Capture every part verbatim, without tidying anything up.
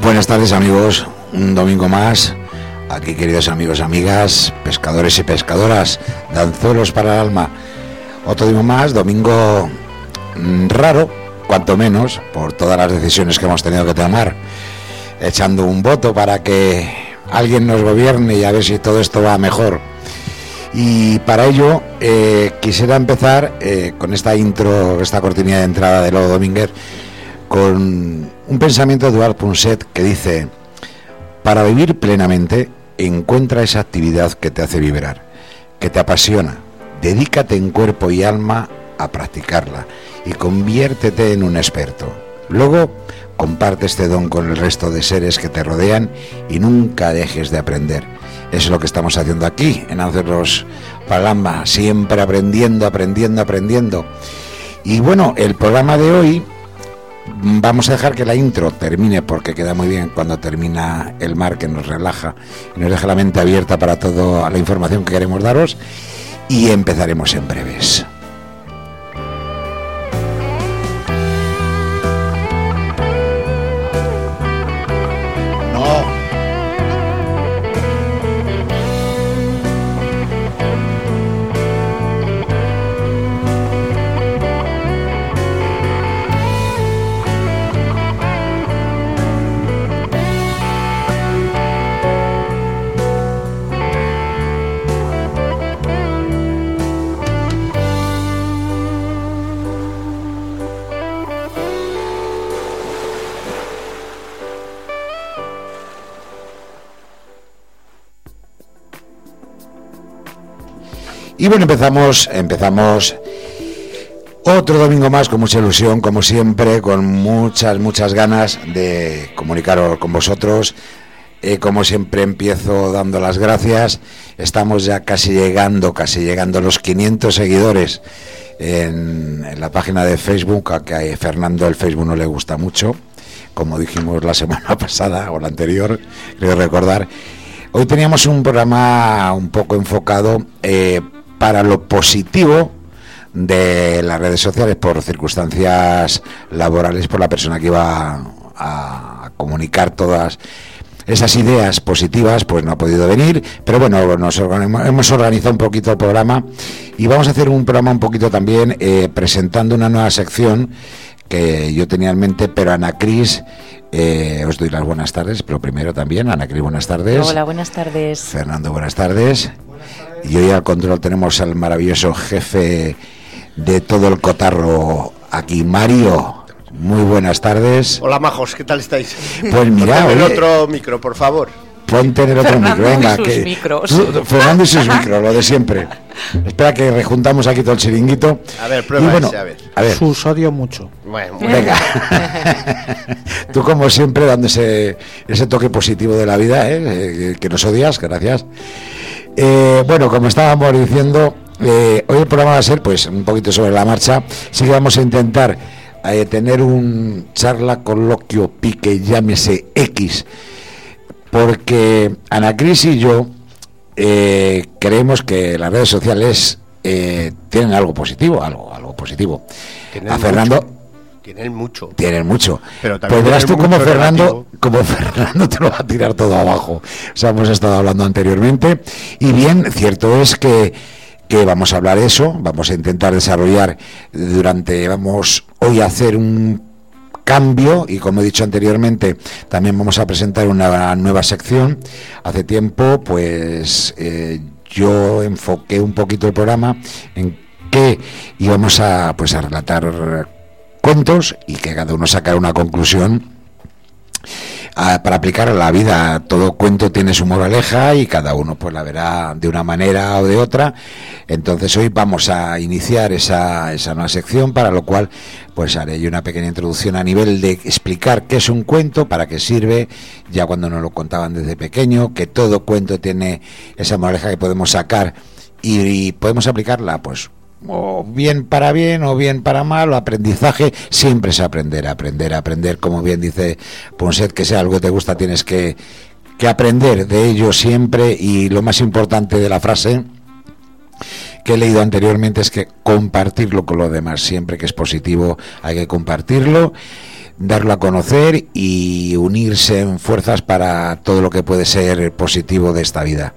Buenas tardes, amigos, un domingo más. Aquí, queridos amigos, amigas, pescadores y pescadoras de anzuelos para el alma. Otro día más, domingo raro, cuanto menos, por todas las decisiones que hemos tenido que tomar, echando un voto para que alguien nos gobierne y a ver si todo esto va mejor. Y para ello eh, quisiera empezar eh, con esta intro, esta cortinilla de entrada de Lobo Domínguez, con un pensamiento de Eduard Punset que dice: para vivir plenamente, encuentra esa actividad que te hace vibrar, que te apasiona, dedícate en cuerpo y alma a practicarla y conviértete en un experto. Luego, comparte este don con el resto de seres que te rodean y nunca dejes de aprender. Eso es lo que estamos haciendo aquí en Anzuelos para el Alma, siempre aprendiendo, aprendiendo, aprendiendo. Y bueno, el programa de hoy vamos a dejar que la intro termine, porque queda muy bien cuando termina el mar, que nos relaja y nos deja la mente abierta para toda la información que queremos daros, y empezaremos en breves. Y bueno, empezamos, empezamos otro domingo más con mucha ilusión, como siempre, con muchas, muchas ganas de comunicaros con vosotros. Eh, como siempre empiezo dando las gracias. Estamos ya casi llegando, casi llegando a los quinientos seguidores en, en la página de Facebook, a que a Fernando el Facebook no le gusta mucho, como dijimos la semana pasada o la anterior, creo recordar. Hoy teníamos un programa un poco enfocado eh, para lo positivo de las redes sociales, por circunstancias laborales, por la persona que iba a comunicar todas esas ideas positivas, pues no ha podido venir, pero bueno, nos organi- hemos organizado un poquito el programa y vamos a hacer un programa un poquito también eh, presentando una nueva sección que yo tenía en mente, pero Ana Cris, eh, os doy las buenas tardes, pero primero también, Ana Cris, buenas tardes. Hola, buenas tardes. Fernando, buenas tardes. Y hoy al control tenemos al maravilloso jefe de todo el cotarro aquí, Mario. Muy buenas tardes. Hola, majos, ¿qué tal estáis? Pues mira, Ponme el oye, otro micro, por favor. Ponte en el otro Fernando micro, venga. y sus que, micros. tú, Fernando y sus micros, lo de siempre. Espera que rejuntamos aquí todo el chiringuito. A ver, prueba Y bueno, ese, a ver. A ver. Sus odio mucho. Bueno, Venga. Tú, como siempre, dando ese, ese toque positivo de la vida, ¿eh? Eh, que nos odias, gracias. Eh, bueno, como estábamos diciendo, eh, hoy el programa va a ser pues un poquito sobre la marcha. Sí que vamos a intentar eh, tener un charla, coloquio, pique, llámese X, porque Ana Cris y yo eh, creemos que las redes sociales eh, tienen algo positivo, algo, algo positivo. Tienen A Fernando mucho. Tienen mucho. tienen mucho. Pero también pues verás tú tienen como mucho Fernando, negativo. como Fernando te lo va a tirar todo abajo. O sea, hemos estado hablando anteriormente. Y bien, cierto es que, que vamos a hablar de eso, vamos a intentar desarrollar durante, vamos hoy a hacer un cambio, y como he dicho anteriormente, también vamos a presentar una nueva sección. Hace tiempo, pues eh, yo enfoqué un poquito el programa en que íbamos a, pues, a relatar cuentos y que cada uno sacara una conclusión a, para aplicar a la vida. Todo cuento tiene su moraleja y cada uno pues la verá de una manera o de otra. Entonces hoy vamos a iniciar esa, esa nueva sección, para lo cual pues haré yo una pequeña introducción a nivel de explicar qué es un cuento, para qué sirve, ya cuando nos lo contaban desde pequeño, que todo cuento tiene esa moraleja que podemos sacar y, y podemos aplicarla pues o bien para bien o bien para mal. O aprendizaje siempre es aprender, aprender, aprender, como bien dice Punset, que sea algo que te gusta tienes que, que aprender de ello siempre. Y lo más importante de la frase que he leído anteriormente es que compartirlo con los demás, siempre que es positivo hay que compartirlo. darlo a conocer y unirse en fuerzas para todo lo que puede ser positivo de esta vida.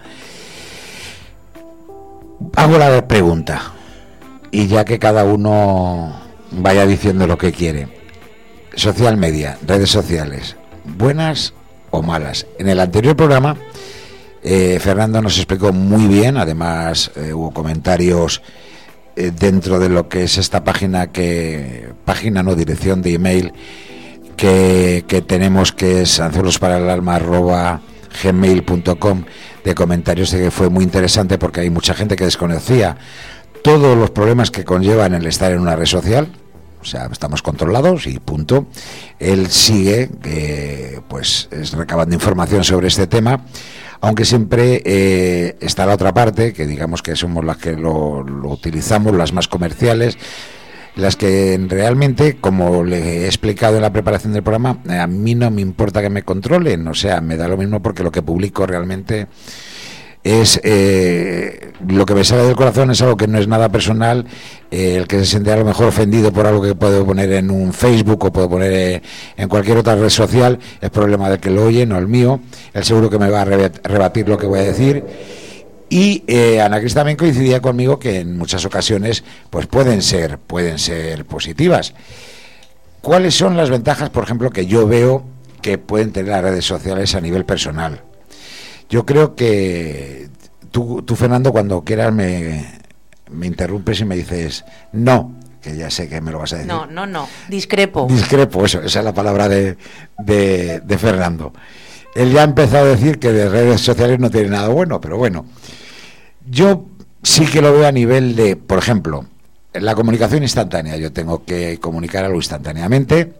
Hago la pregunta, y ya que cada uno vaya diciendo lo que quiere. Social media, redes sociales, ¿buenas o malas? En el anterior programa, eh, Fernando nos explicó muy bien, además eh, hubo comentarios eh, dentro de lo que es esta página, que página no, dirección de email, que, que tenemos, que es anzuelosparaalalma arroba gmail punto com, de comentarios, de que fue muy interesante porque hay mucha gente que desconocía todos los problemas que conllevan el estar en una red social. O sea, estamos controlados y punto. Él sigue eh, pues es recabando información sobre este tema, aunque siempre eh, está la otra parte, que digamos que somos las que lo, lo utilizamos, las más comerciales, las que realmente, como le he explicado en la preparación del programa, a mí no me importa que me controlen, o sea, me da lo mismo, porque lo que publico realmente es eh, lo que me sale del corazón, es algo que no es nada personal. Eh, el que se siente a lo mejor ofendido por algo que puedo poner en un Facebook o puedo poner eh, en cualquier otra red social, es problema del que lo oye, no el mío. Él seguro que me va a rebatir lo que voy a decir. Y eh, Ana Cris también coincidía conmigo que en muchas ocasiones pues pueden ser pueden ser positivas. ¿Cuáles son las ventajas, por ejemplo, que yo veo que pueden tener las redes sociales a nivel personal? Yo creo que tú, tú Fernando, cuando quieras me, me interrumpes y me dices no, que ya sé que me lo vas a decir. No, no, no, discrepo. Discrepo, eso, esa es la palabra de, de, de Fernando. Él ya ha empezado a decir que de redes sociales no tiene nada bueno, pero bueno, yo sí que lo veo a nivel de, por ejemplo, la comunicación instantánea. Yo tengo que comunicar algo instantáneamente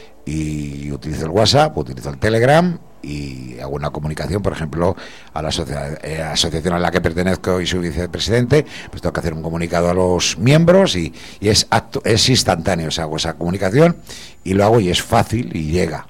y utilizo el WhatsApp, utilizo el Telegram y hago una comunicación, por ejemplo, a la asocia- eh, asociación a la que pertenezco y soy vicepresidente, pues tengo que hacer un comunicado a los miembros y, y es acto, es instantáneo, o sea, hago esa comunicación y lo hago y es fácil y llega.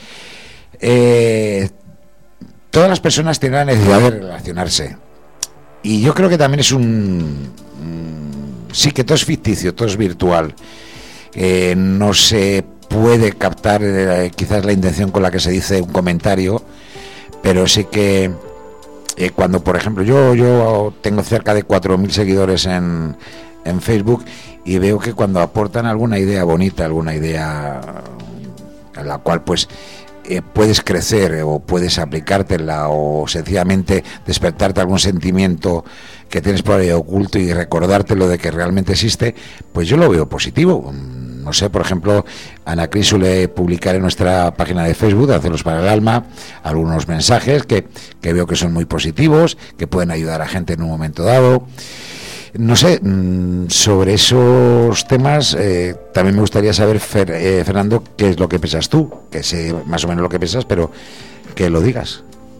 Eh, todas las personas tienen la necesidad de relacionarse y yo creo que también es un, un sí, que todo es ficticio, todo es virtual, eh, no se puede captar eh, quizás la intención con la que se dice un comentario, pero sí que eh, cuando, por ejemplo, yo yo tengo cerca de cuatro mil seguidores en, en Facebook y veo que cuando aportan alguna idea bonita, alguna idea a la cual pues eh, puedes crecer o puedes aplicártela o sencillamente despertarte algún sentimiento que tienes por ahí oculto y recordártelo de que realmente existe, pues yo lo veo positivo. No sé, por ejemplo, Ana Cris suele publicar en nuestra página de Facebook, Anzuelos para el Alma, algunos mensajes que, que veo que son muy positivos, que pueden ayudar a gente en un momento dado. No sé, sobre esos temas eh, también me gustaría saber, Fer, eh, Fernando, qué es lo que piensas tú, que sé más o menos lo que piensas, pero que lo digas.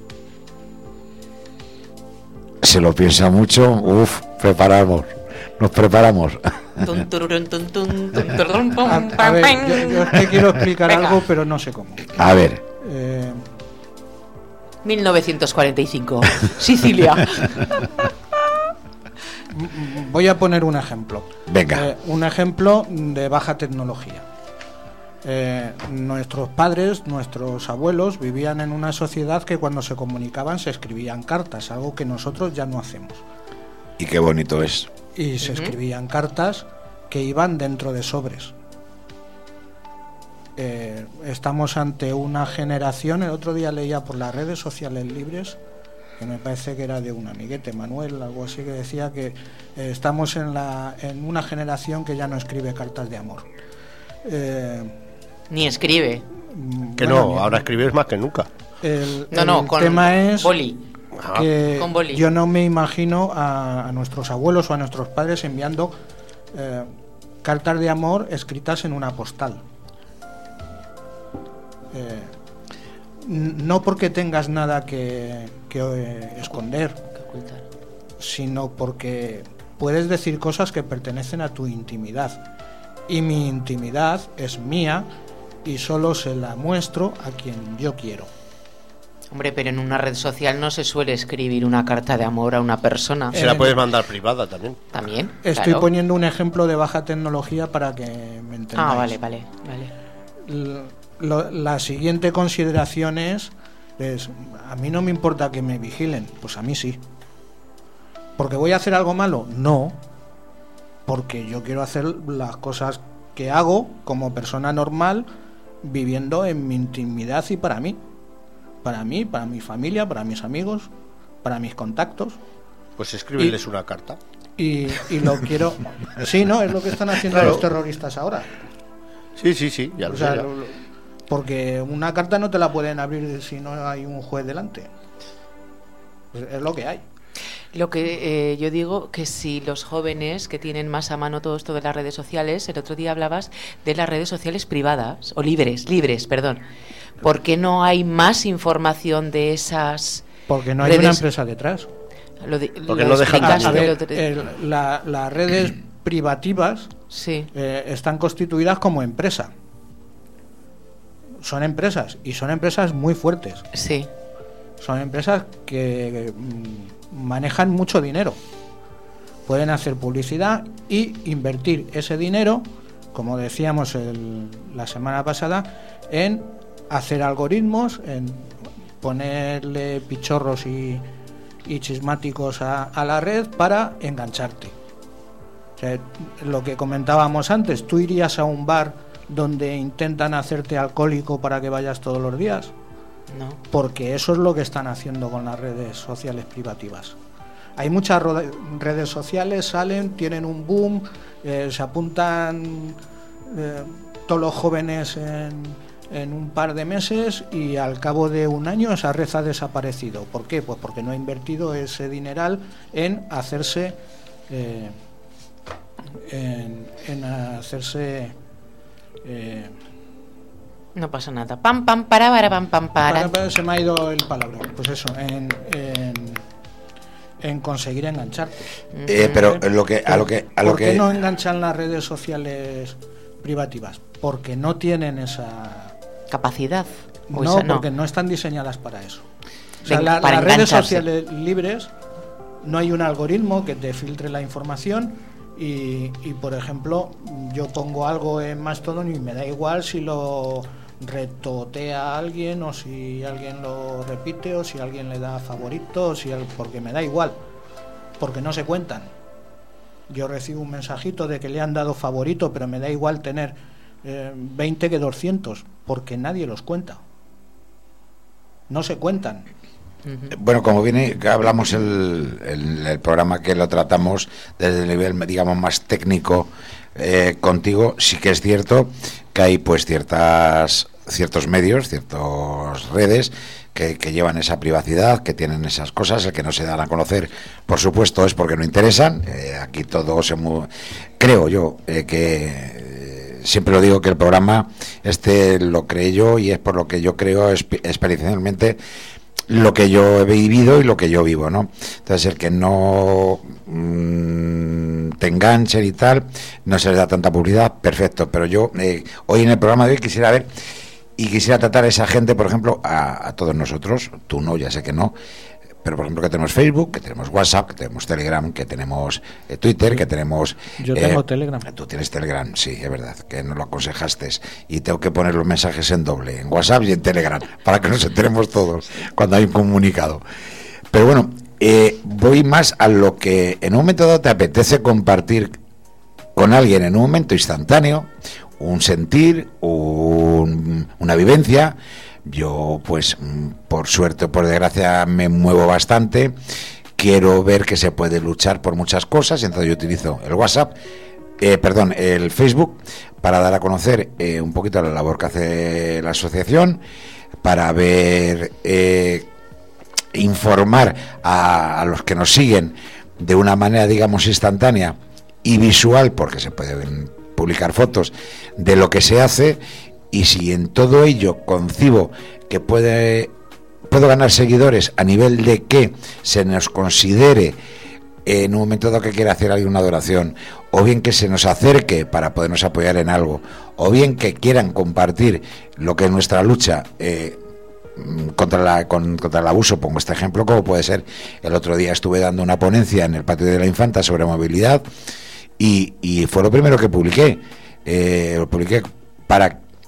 Se lo piensa mucho, uff, preparamos, nos preparamos. A, a ver, yo, yo es que quiero explicar Venga. algo, pero no sé cómo. A ver. Eh... mil novecientos cuarenta y cinco, Sicilia. Voy a poner un ejemplo. Venga. Eh, un ejemplo de baja tecnología. Eh, nuestros padres, nuestros abuelos vivían en una sociedad que cuando se comunicaban se escribían cartas, algo que nosotros ya no hacemos. Y qué bonito es. Y se uh-huh. escribían cartas que iban dentro de sobres. Eh, estamos ante una generación, el otro día leía por las redes sociales libres, que me parece que era de un amiguete, Manuel, algo así, que decía que eh, estamos en, la, en una generación que ya no escribe cartas de amor. Eh, Ni escribe. Que bueno, no, ahora escribes más que nunca. El, no, el no, con tema es boli. Que con boli. Yo no me imagino a, a nuestros abuelos o a nuestros padres enviando eh, cartas de amor escritas en una postal. Eh, no porque tengas nada que, que eh, esconder, que ocultar, sino porque puedes decir cosas que pertenecen a tu intimidad. Y mi intimidad es mía y solo se la muestro a quien yo quiero. Hombre, pero en una red social no se suele escribir una carta de amor a una persona. Se la puedes mandar privada también. También. Estoy claro. poniendo un ejemplo de baja tecnología para que me entendáis. Ah, vale, vale, vale. lo, la siguiente consideración es, es, a mí no me importa que me vigilen, pues a mí sí. ¿Porque voy a hacer algo malo? No, porque yo quiero hacer las cosas que hago como persona normal, viviendo en mi intimidad y para mí. Para mí, para mi familia, para mis amigos, para mis contactos. Pues escríbeles y, una carta. Y, y lo quiero... Sí, ¿no? Es lo que están haciendo claro. los terroristas ahora. Sí, sí, sí, ya lo o sea, sé. Ya. Lo, lo, porque una carta no te la pueden abrir si no hay un juez delante. Pues es lo que hay. Lo que eh, yo digo que si los jóvenes que tienen más a mano todo esto de las redes sociales, el otro día hablabas de las redes sociales privadas, o libres, libres, perdón. ¿Por qué no hay más información de esas Porque no hay redes? Una empresa detrás. Lo de, Porque lo no dejan a, a ver, el, la, las redes privativas sí. eh, están constituidas como empresa. Son empresas, y son empresas muy fuertes. Sí. Son empresas que mm, manejan mucho dinero. Pueden hacer publicidad y invertir ese dinero, como decíamos el, la semana pasada, en hacer algoritmos, en ponerle pichorros y, y chismáticos a, a la red para engancharte. O sea, lo que comentábamos antes, ¿tú irías a un bar donde intentan hacerte alcohólico para que vayas todos los días? No. Porque eso es lo que están haciendo con las redes sociales privativas. Hay muchas redes sociales, salen, tienen un boom, eh, se apuntan eh, todos los jóvenes en, en un par de meses y al cabo de un año esa red ha desaparecido. ¿Por qué? Pues porque no ha invertido ese dineral en hacerse eh, en, en hacerse eh, no pasa nada. Pam, pam, para, para, pam, pam, para. para, para. Se me ha ido el palabra. Pues eso, en, en, en conseguir engancharte. Eh, pero lo que, a lo que... A lo ¿Por qué que... no enganchan las redes sociales privativas? Porque no tienen esa... capacidad. No, esa, no, porque no están diseñadas para eso. O sea, Ven, la, para las redes engancharse. sociales libres, no hay un algoritmo que te filtre la información y, y, por ejemplo, yo pongo algo en Mastodon y me da igual si lo retotea a alguien o si alguien lo repite o si alguien le da favorito, o si el, porque me da igual, porque no se cuentan. Yo recibo un mensajito de que le han dado favorito, pero me da igual tener eh, veinte que doscientos, porque nadie los cuenta. No se cuentan. Bueno, como viene, hablamos el, el, el programa que lo tratamos desde el nivel, digamos, más técnico eh, contigo, sí que es cierto que hay pues ciertas ciertos medios, ciertas redes que, que llevan esa privacidad, que tienen esas cosas. El que no se dan a conocer, por supuesto, es porque no interesan. Eh, aquí todo se mu- creo yo eh, que eh, siempre lo digo que el programa este lo creé yo y es por lo que yo creo esp- experiencialmente lo que yo he vivido y lo que yo vivo, ¿no? Entonces, el que no mmm, te enganchen y tal, no se les da tanta publicidad, perfecto. Pero yo, eh, hoy en el programa de hoy quisiera ver y quisiera tratar a esa gente, por ejemplo, a, a todos nosotros, tú no, ya sé que no, pero por ejemplo que tenemos Facebook, que tenemos WhatsApp, que tenemos Telegram, que tenemos eh, Twitter, que tenemos... Yo tengo eh, Telegram. Tú tienes Telegram, sí, es verdad, que nos lo aconsejaste. Y tengo que poner los mensajes en doble, en WhatsApp y en Telegram, para que nos enteremos todos cuando hay un comunicado. Pero bueno, eh, voy más a lo que en un momento dado te apetece compartir con alguien en un momento instantáneo, un sentir, un, una vivencia. Yo, pues, por suerte o por desgracia, me muevo bastante. Quiero ver que se puede luchar por muchas cosas, y entonces yo utilizo el WhatsApp, eh, perdón, el Facebook, para dar a conocer eh, un poquito la labor que hace la asociación, para ver, eh, informar a, a los que nos siguen de una manera, digamos, instantánea y visual, porque se pueden publicar fotos de lo que se hace. Y si en todo ello concibo que puede puedo ganar seguidores a nivel de que se nos considere en un momento dado que quiera hacer alguna donación, o bien que se nos acerque para podernos apoyar en algo, o bien que quieran compartir lo que es nuestra lucha eh, contra la con, contra el abuso, pongo este ejemplo, como puede ser, el otro día estuve dando una ponencia en el Patio de la Infanta sobre movilidad y, y fue lo primero que publiqué, eh, lo publiqué para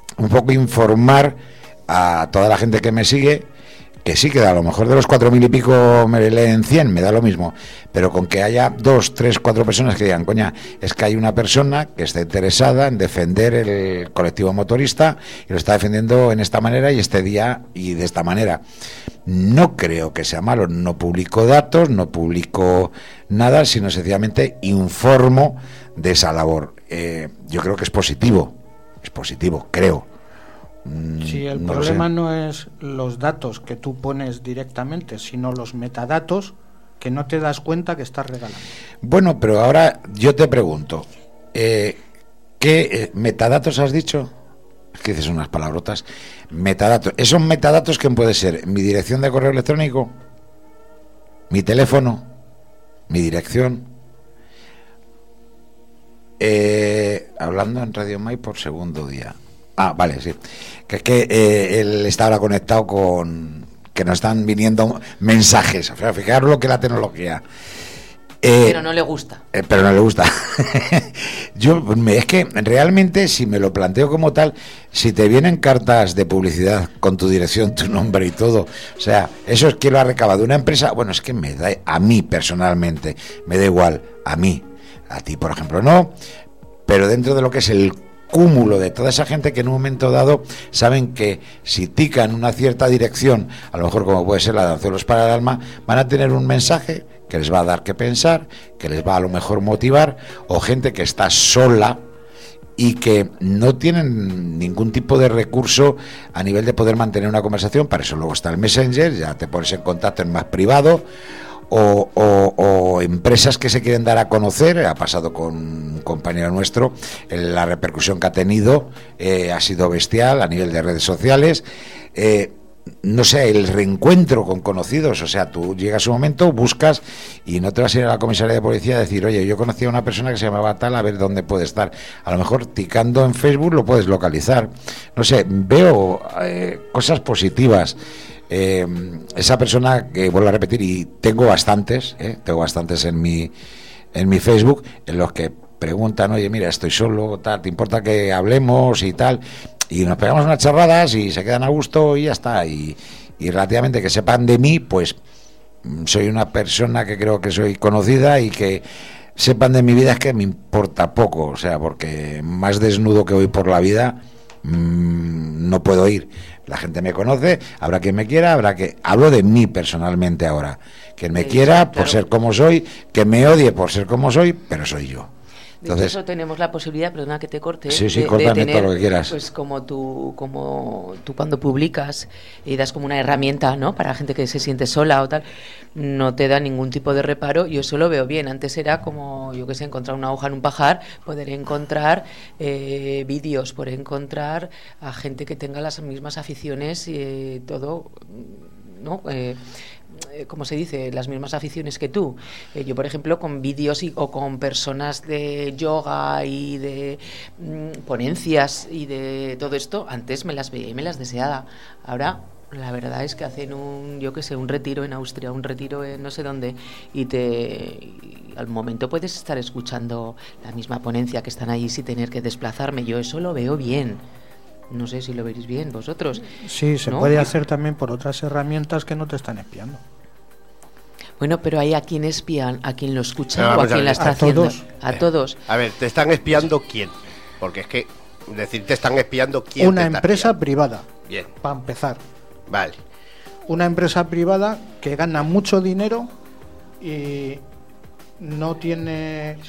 un poco informar a toda la gente que me sigue, que sí, que a lo mejor de los cuatro mil y pico me leen cien, me da lo mismo, pero con que haya dos, tres, cuatro personas que digan, coña, es que hay una persona que está interesada en defender el colectivo motorista y lo está defendiendo en esta manera y este día y de esta manera. No creo que sea malo, no publico datos, no publico nada, sino sencillamente informo de esa labor. Eh, yo creo que es positivo, es positivo, creo. Sí, el no problema no es los datos que tú pones directamente, sino los metadatos que no te das cuenta que estás regalando. Bueno, pero ahora yo te pregunto, eh, ¿qué eh, metadatos has dicho? Es que dices unas palabrotas. Metadatos. ¿Esos metadatos quién puede ser? ¿Mi dirección de correo electrónico? ¿Mi teléfono? ¿Mi dirección? Eh, hablando en Radio Mai por segundo día. Ah, vale, sí. Que es que eh, él está ahora conectado con... que nos están viniendo mensajes. Fijaros lo que es la tecnología. Eh, pero no le gusta. Eh, pero no le gusta. Yo, me, es que realmente, si me lo planteo como tal, si te vienen cartas de publicidad con tu dirección, tu nombre y todo, o sea, eso es que lo ha recabado una empresa, bueno, es que me da, a mí personalmente, me da igual, a mí, a ti, por ejemplo, no, pero dentro de lo que es el cúmulo de toda esa gente que en un momento dado saben que si tican una cierta dirección, a lo mejor como puede ser la de Anzuelos para el Alma, van a tener un mensaje que les va a dar que pensar, que les va a lo mejor motivar, o gente que está sola y que no tienen ningún tipo de recurso a nivel de poder mantener una conversación. Para eso luego está el Messenger, ya te pones en contacto en más privado. O, o, o empresas que se quieren dar a conocer. Ha pasado con un compañero nuestro, la repercusión que ha tenido eh, ha sido bestial a nivel de redes sociales. eh, no sé, el reencuentro con conocidos, o sea, tú llegas un momento, buscas y no te vas a ir a la comisaría de policía a decir, oye, yo conocí a una persona que se llamaba tal, a ver dónde puede estar. A lo mejor ticando en Facebook lo puedes localizar. No sé, veo eh, cosas positivas. Eh, esa persona que vuelvo a repetir, y tengo bastantes, eh, tengo bastantes en mi en mi Facebook, en los que preguntan, oye, mira, estoy solo, tal, ¿te importa que hablemos y tal? Y nos pegamos unas charradas y se quedan a gusto y ya está. Y, y relativamente que sepan de mí, pues soy una persona que creo que soy conocida, y que sepan de mi vida es que me importa poco, o sea, porque más desnudo que voy por la vida mmm, no puedo ir. La gente me conoce, habrá quien me quiera, habrá que... Hablo de mí personalmente ahora. Quien me sí, quiera claro. por ser como soy, que me odie por ser como soy, pero soy yo. Entonces, de hecho, tenemos la posibilidad, perdona que te corte, sí, sí, de, córtame de tener, todo lo que quieras. Pues como tú, como tú cuando publicas y das como una herramienta, ¿no? Para gente que se siente sola o tal, no te da ningún tipo de reparo. Yo eso lo veo bien. Antes era como, yo que sé, encontrar una hoja en un pajar, poder encontrar eh, vídeos, poder encontrar a gente que tenga las mismas aficiones y eh, todo, ¿no? Eh, como se dice, las mismas aficiones que tú. Eh, yo, por ejemplo, con vídeos y, o con personas de yoga y de mm, ponencias y de todo esto, antes me las veía y me las deseaba. Ahora, la verdad es que hacen un, yo qué sé, un retiro en Austria, un retiro en no sé dónde, y te y al momento puedes estar escuchando la misma ponencia que están allí sin tener que desplazarme. Yo eso lo veo bien. No sé si lo veréis bien vosotros. Sí, se ¿no? puede hacer también por otras herramientas que no te están espiando. Bueno, pero hay a quien espían, a quien lo escucha no, o a quien la está a haciendo. todos. A todos. A ver, ¿te están espiando quién? Porque es que decir te están espiando quién. Una te está empresa espiando. privada. Bien. Para empezar. Vale. Una empresa privada que gana mucho dinero y no tiene...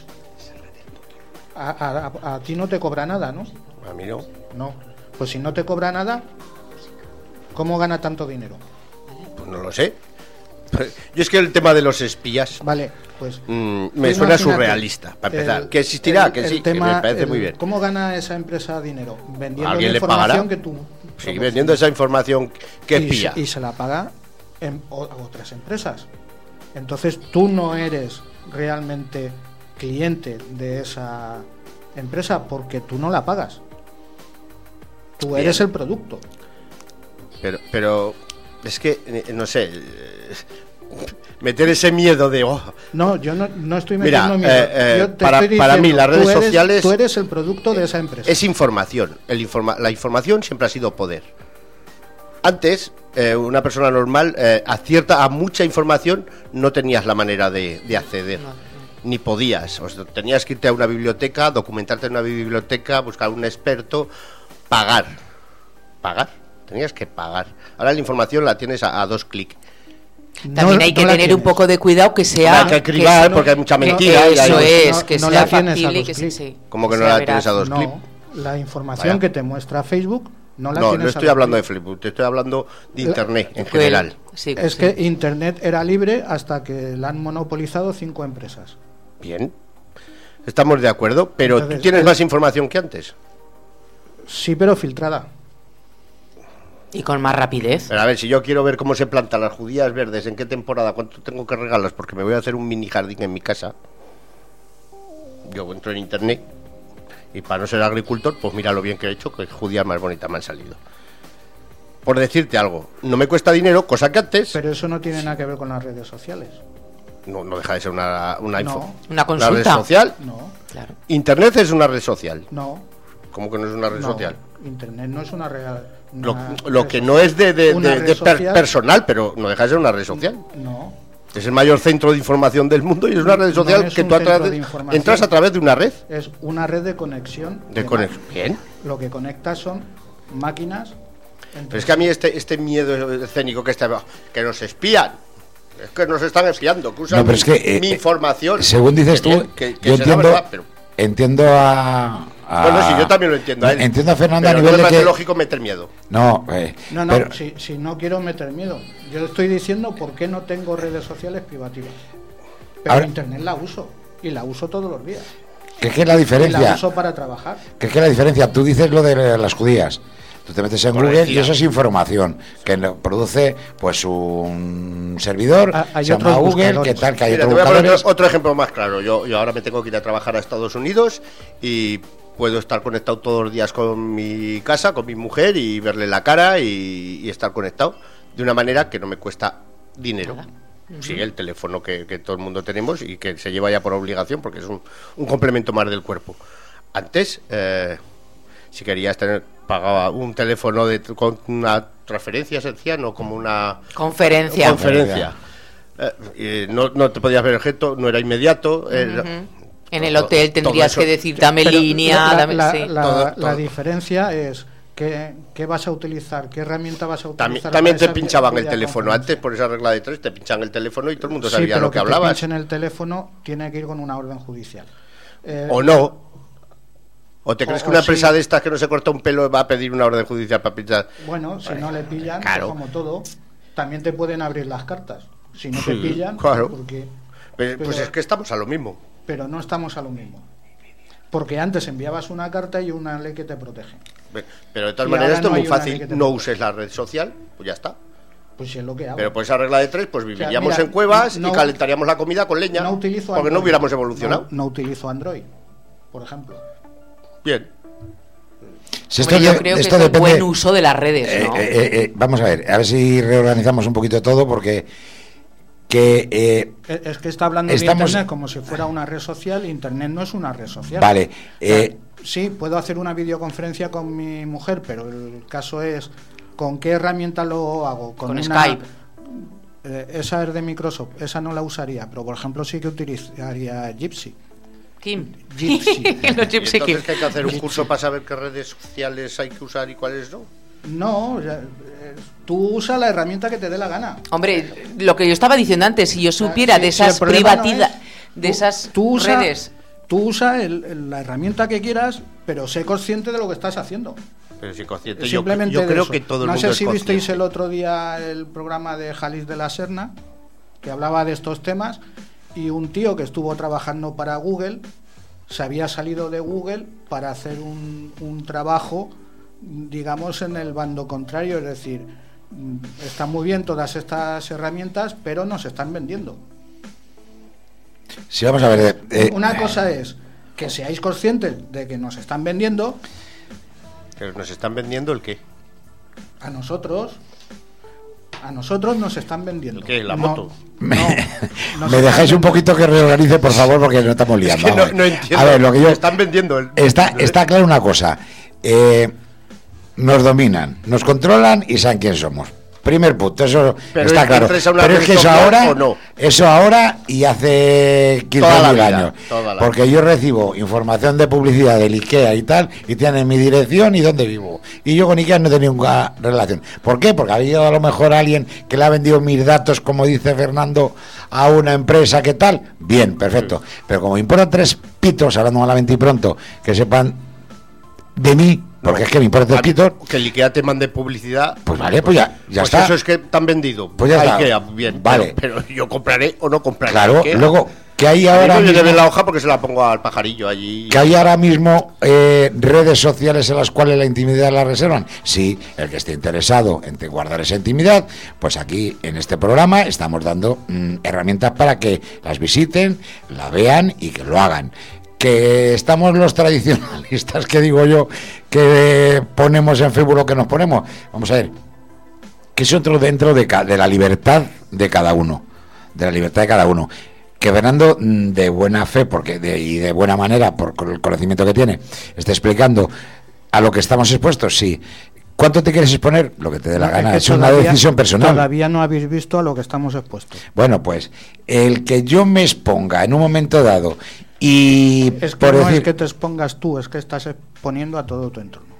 A, a, a, a ti no te cobra nada, ¿no? A mí no. No. Pues si no te cobra nada, ¿cómo gana tanto dinero? Pues no lo sé. Yo es que el tema de los espías Vale, pues mm, me suena surrealista, para empezar. El, que existirá, el, que el sí, tema, que me parece el, muy bien. ¿Cómo gana esa empresa dinero? Vendiendo ¿Alguien la le información pagará? que tú... Sí, vendiendo esa información que y espía. Se, y se la paga en o, a otras empresas. Entonces tú no eres realmente cliente de esa empresa porque tú no la pagas. Tú eres Bien. el producto. Pero, pero es que, no sé, meter ese miedo de... Oh. No, yo no, no estoy metiendo Mira, miedo. eh, eh, Yo te para, estoy para mí diciendo, las redes tú eres, sociales... Tú eres el producto de esa empresa. Es información. El informa la información siempre ha sido poder. Antes, eh, una persona normal, eh, a cierta, a mucha información, no tenías la manera de, de acceder. No, no. Ni podías. O sea, tenías que irte a una biblioteca, documentarte en una biblioteca, buscar un experto, pagar. Pagar. Tenías que pagar. Ahora la información la tienes a, a dos clics. También no, hay que no tener un poco de cuidado que sea... No hay que cribar que porque hay mucha mentira. No, eso hay... es, no, que no sea la tienes factible a y que dos sí. ¿Cómo que no la verás. tienes a dos clics? No, la información Vaya. que te muestra Facebook no la no, tienes no estoy a hablando clic. de Facebook, te estoy hablando de Internet la, en general. Sí, es sí. que Internet era libre hasta que la han monopolizado cinco empresas. Bien, estamos de acuerdo, pero Entonces, ¿tú tienes eh, más información que antes? Sí, pero filtrada. Y con más rapidez. Pero a ver, si yo quiero ver cómo se plantan las judías verdes, en qué temporada, cuánto tengo que regalarlas, porque me voy a hacer un mini jardín en mi casa, yo entro en Internet y para no ser agricultor, pues mira lo bien que he hecho, que judías más bonitas me han salido. Por decirte algo, no me cuesta dinero, cosa que antes... Pero eso no tiene nada que ver con las redes sociales. No, no deja de ser una, una, no. info, una consulta. ¿Una red social? No. Claro. ¿Internet es una red social? No. ¿Cómo que no es una red no. social? Internet no es una red Lo, lo que no es de, de, de, de per, personal, pero no deja de ser una red social. No. Es el mayor centro de información del mundo y es una red social no que tú a través, entras a través de una red. Es una red de conexión. De, de conexión. Bien. Lo que conecta son máquinas. Pero es que a mí este, este miedo escénico que, está, que nos espían. Es que nos están espiando, que usan no, pero es que, mi, mi eh, información. Según dices tú, que, que yo entiendo, verdad, pero... entiendo a... A... Bueno, sí, yo también lo entiendo a él. Entiendo a Fernando pero a nivel no me de que... lógico meter miedo. No, eh, no, no, pero... si, si no quiero meter miedo. Yo estoy diciendo por qué no tengo redes sociales privativas. Pero Ahora... Internet la uso. Y la uso todos los días. ¿Qué es la diferencia? Y la uso para trabajar. ¿Qué es la diferencia? Tú dices lo de las judías. Tú te metes en Por Google decir. y eso es información que produce pues un servidor, hay se llama Google, que tal, que hay Mira, otros te voy a poner buscadores. otro ejemplo más claro. Yo, yo ahora me tengo que ir a trabajar a Estados Unidos y puedo estar conectado todos los días con mi casa, con mi mujer y verle la cara y, y estar conectado de una manera que no me cuesta dinero. Uh-huh. Sí, el teléfono que, que todo el mundo tenemos y que se lleva ya por obligación porque es un, un complemento más del cuerpo. Antes, eh, si querías tener, pagaba un teléfono de, con una transferencia, se decía, no como una... Conferencia. Conferencia. Eh, no, no te podías ver el gesto, no era inmediato. Era, uh-huh. En el hotel tendrías que decir, dame Pero línea, la, dame... La, sí. la, todo, la, todo. la diferencia es ¿qué, qué vas a utilizar, qué herramienta vas a utilizar. También, también te pinchaban el teléfono antes, por esa regla de tres, te pinchaban el teléfono y todo el mundo sabía sí, lo que, que hablabas. Sí, pero que te pinchen el teléfono tiene que ir con una orden judicial. Eh, o no. ¿O te crees o, que una o empresa sí. de estas que no se corta un pelo va a pedir una orden judicial para pinchar? Bueno, si no le pillan, claro. pues como todo, también te pueden abrir las cartas. Si no te sí, pillan, claro. porque, pues, pero, pues es que estamos a lo mismo. Pero no estamos a lo mismo. Porque antes enviabas una carta y una ley que te protege. Pero de todas y maneras esto es no muy fácil. No protege. uses la red social, pues ya está. Pues si es lo que hago. Pero por esa regla de tres, pues viviríamos o sea, mira, en cuevas no, y calentaríamos la comida con leña. No utilizo porque Android. no hubiéramos evolucionado. No, no utilizo Android, por ejemplo. Bien. Si esto Hombre, yo de, creo que esto es depende, un buen uso de las redes, ¿no? Eh, eh, eh, vamos a ver, a ver si reorganizamos un poquito todo, porque que eh, es que está hablando estamos... de Internet como si fuera una red social. Internet no es una red social. Vale. Eh, o sea, sí, puedo hacer una videoconferencia con mi mujer, pero el caso es ¿con qué herramienta lo hago? Con, con una, Skype. Eh, esa es de Microsoft, esa no la usaría, pero por ejemplo sí que utilizaría Gypsy. Kim. Gypsy. Los Gypsy ¿Y entonces Kim. que hay que hacer un Gypsy. curso para saber qué redes sociales hay que usar y cuáles no? No, ya, eh, tú usa la herramienta que te dé la gana. Hombre, lo que yo estaba diciendo antes, si yo supiera sí, de sí, esas el problema no privatidades, es- de tú- esas tú usa- redes... Tú usa el- el- la herramienta que quieras, pero sé consciente de lo que estás haciendo. Pero si consciente, yo, Simplemente yo de creo eso. que todo el no mundo sé es si visteis consciente. el otro día el programa de Jalis de la Serna, que hablaba de estos temas, y un tío que estuvo trabajando para Google se había salido de Google para hacer un, un trabajo, digamos, en el bando contrario, es decir, mm, están muy bien todas estas herramientas, pero no se están vendiendo. si vamos a ver, eh, Una cosa es que seáis conscientes de que nos están vendiendo Pero nos están vendiendo el qué. a nosotros, A nosotros nos están vendiendo. ¿Qué? ¿La No, moto? Me, no, nos me están dejáis un vendiendo. poquito que reorganice, por favor, porque no estamos liando. Es que no, vamos. no entiendo. A ver, lo que yo... Me están vendiendo el... Está, está claro una cosa. Eh, nos dominan, nos controlan y saben quién somos. Primer punto, eso Pero está es- claro. entres a una Pero es red que eso social ahora, o no. eso ahora y hace Toda la quince mil vida, años. toda la Porque yo recibo información de publicidad del IKEA y tal, y tienen mi dirección y dónde vivo. Y yo con IKEA no he tenido ninguna relación. ¿Por qué? Porque ha habido a lo mejor alguien que le ha vendido mis datos, como dice Fernando, a una empresa que tal. Bien, perfecto. Pero como me importan tres pitos, hablando malamente y pronto, que sepan de mí, porque No. es que me importa tres A- pitos, Que el IKEA te mande publicidad. pues vale, pues ya, ya pues está. eso es que te han vendido. Pues ya a está. IKEA, bien. Vale. Pero, pero yo compraré o no compraré. Claro, IKEA. luego, que hay A mí ahora me viene mismo, bien la hoja porque se la pongo al pajarillo allí. que hay ahora mismo eh, redes sociales en las cuales la intimidad la reservan. Sí, el que esté interesado en te- guardar esa intimidad, pues aquí en este programa estamos dando mm, herramientas para que las visiten, la vean y que lo hagan. Que estamos los tradicionalistas, que digo yo, que ponemos en Facebook lo que nos ponemos. Vamos a ver, que eso entra dentro de, ca- de la libertad de cada uno, de la libertad de cada uno. Que Fernando, mm, de buena fe porque de, y de buena manera, por con el conocimiento que tiene, está explicando a lo que estamos expuestos, sí. ¿Cuánto te quieres exponer? Lo que te dé la No, gana, que es una todavía- decisión personal. Todavía no habéis visto a lo que estamos expuestos. Bueno, pues el que yo me exponga en un momento dado y Es que por no decir es que te expongas tú, es que estás exponiendo a todo tu entorno.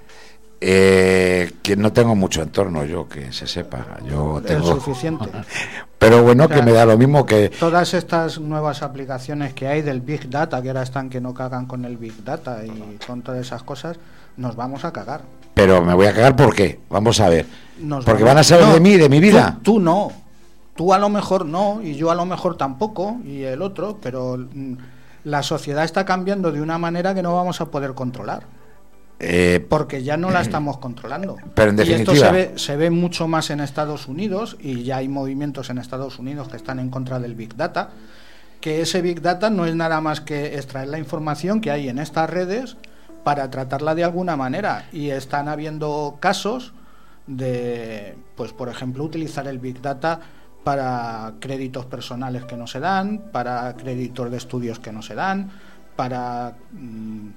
eh, que no tengo mucho entorno yo, que se sepa, yo Es tengo suficiente. pero bueno, O sea, que me da lo mismo que Todas estas nuevas aplicaciones que hay del Big Data, que ahora están que no cagan con el Big Data y con todas esas cosas, nos vamos a cagar. pero me voy a cagar. ¿Por qué? Vamos a ver. Nos Porque vamos- van a saber No, de mí, de mi vida. Tú, tú no. Tú a lo mejor no, y yo a lo mejor tampoco, y el otro, pero mm, la sociedad está cambiando de una manera que no vamos a poder controlar. Eh, Porque ya no la estamos controlando. Pero en y esto definitiva- se ve, se ve mucho más en Estados Unidos, y ya hay movimientos en Estados Unidos que están en contra del Big Data, que ese Big Data no es nada más que extraer la información que hay en estas redes para tratarla de alguna manera. Y están habiendo casos de, pues por ejemplo, utilizar el Big Data para créditos personales que no se dan, para créditos de estudios que no se dan, para... mm,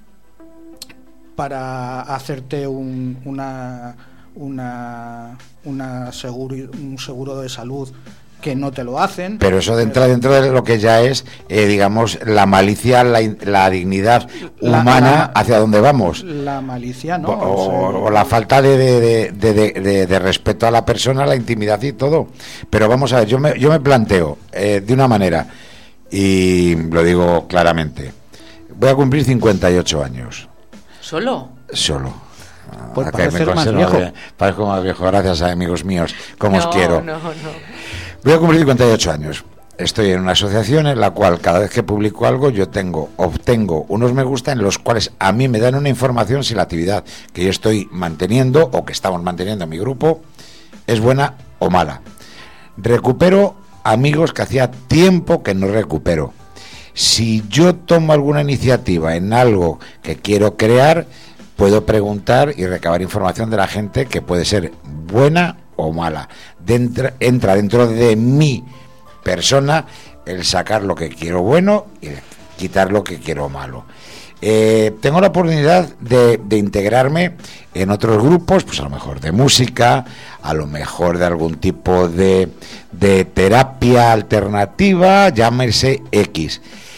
para hacerte un, una, una, una seguro, un seguro de salud que no te lo hacen. pero eso entra dentro de lo que ya es, eh, digamos, la malicia, la, in- la dignidad La- humana la- hacia dónde vamos. La malicia, ¿no? O, O sea, o la falta de, de, de, de- de- de- de respeto a la persona, la intimidad y todo. Pero vamos a ver, yo me, yo me planteo eh, de una manera, y lo digo claramente, voy a cumplir cincuenta y ocho años, ¿Solo? solo. Pues Ah, que pareces me más conservo viejo. bien. Parezco más viejo, gracias a amigos míos, como os No, quiero. No, no. Voy a cumplir cincuenta y ocho años. Estoy en una asociación en la cual cada vez que publico algo yo tengo, obtengo unos me gusta en los cuales a mí me dan una información si la actividad que yo estoy manteniendo o que estamos manteniendo en mi grupo es buena o mala. Recupero amigos que hacía tiempo que no recupero. Si yo tomo alguna iniciativa en algo que quiero crear, puedo preguntar y recabar información de la gente que puede ser buena o mala. Dentro, entra dentro de mi persona el sacar lo que quiero bueno y quitar lo que quiero malo. Eh, tengo la oportunidad de, de integrarme en otros grupos, pues a lo mejor de música, a lo mejor de algún tipo de, de terapia alternativa, llámese X.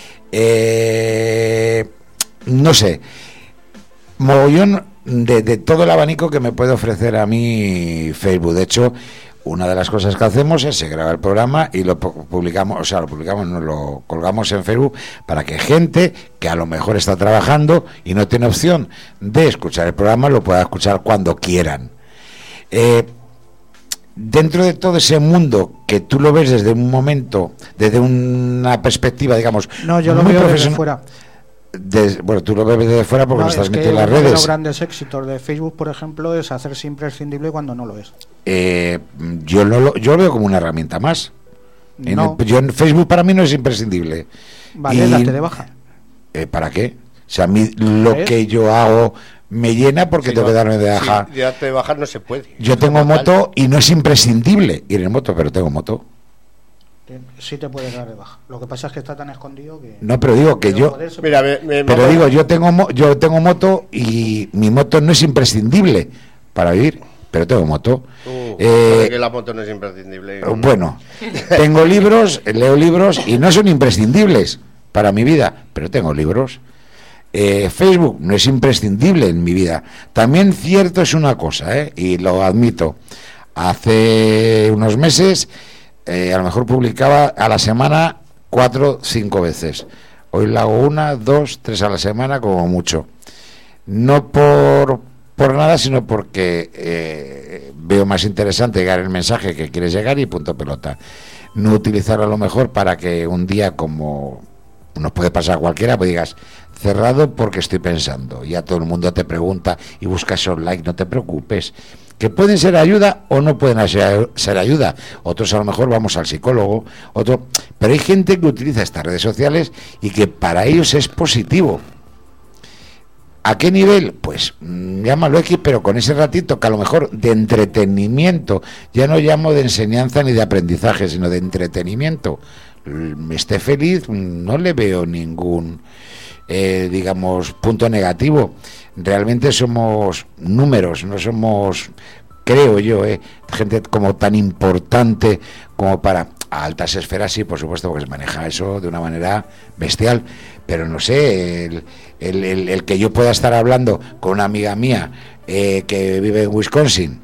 Eh, no sé, mogollón de, de todo el abanico que me puede ofrecer a mí Facebook. De hecho, una de las cosas que hacemos es se graba el programa y lo pu- publicamos, o sea, lo publicamos, no lo colgamos en Facebook para que gente que a lo mejor está trabajando y no tiene opción de escuchar el programa lo pueda escuchar cuando quieran. Eh, dentro de todo ese mundo que tú lo ves desde un momento, desde una perspectiva, digamos, no, yo lo muy veo desde profesional. fuera. Des- bueno, tú lo ves desde fuera porque No, lo estás es que metiendo en las uno de los redes. grandes éxitos de Facebook, por ejemplo, es hacerse imprescindible cuando no lo es. Eh, yo no lo, yo lo veo como una herramienta más. En No. el- yo en Facebook para mí no es imprescindible. Vale, Y- date de baja. Eh, ¿Para qué? O sea, a mí lo ¿Eh? que yo hago me llena porque Sí, tengo no, que darme de baja. Sí, de darte de bajar no se puede. Yo tengo moto y no es imprescindible ir en moto, pero tengo moto. Sí te puedes dar de baja. Lo que pasa es que está tan escondido que... No, pero digo que Pero yo... joder, se Mira, puede- me, me- Pero vamos- digo, yo tengo mo- yo tengo moto y mi moto no es imprescindible para vivir, pero tengo moto. Uh, Eh, joder, que la moto no es imprescindible. Bueno, tengo libros, leo libros y no son imprescindibles para mi vida, pero tengo libros. Eh, Facebook no es imprescindible en mi vida. También cierto es una cosa, ¿eh? Y lo admito. Hace unos meses, eh, a lo mejor publicaba a la semana cuatro, cinco veces. Hoy lo hago una, dos, tres a la semana como mucho. No por, por nada, sino porque eh, veo más interesante llegar el mensaje que quieres llegar y punto pelota. No utilizarlo a lo mejor para que un día, como nos puede pasar a cualquiera, pues digas, cerrado porque estoy pensando. Ya todo el mundo te pregunta y buscas esos likes, no te preocupes. Que pueden ser ayuda o no pueden ser, ser ayuda. Otros a lo mejor vamos al psicólogo, otro, pero hay gente que utiliza estas redes sociales y que para ellos es positivo. ¿A qué nivel? Pues mmm, llámalo X, pero con ese ratito que a lo mejor de entretenimiento, ya no llamo de enseñanza ni de aprendizaje, sino de entretenimiento, me esté feliz, no le veo ningún, eh, digamos, punto negativo. Realmente somos números, no somos, creo yo, eh, gente como tan importante como para a altas esferas, sí, por supuesto, porque se maneja eso de una manera bestial, pero no sé, el, el, el, el que yo pueda estar hablando con una amiga mía eh, que vive en Wisconsin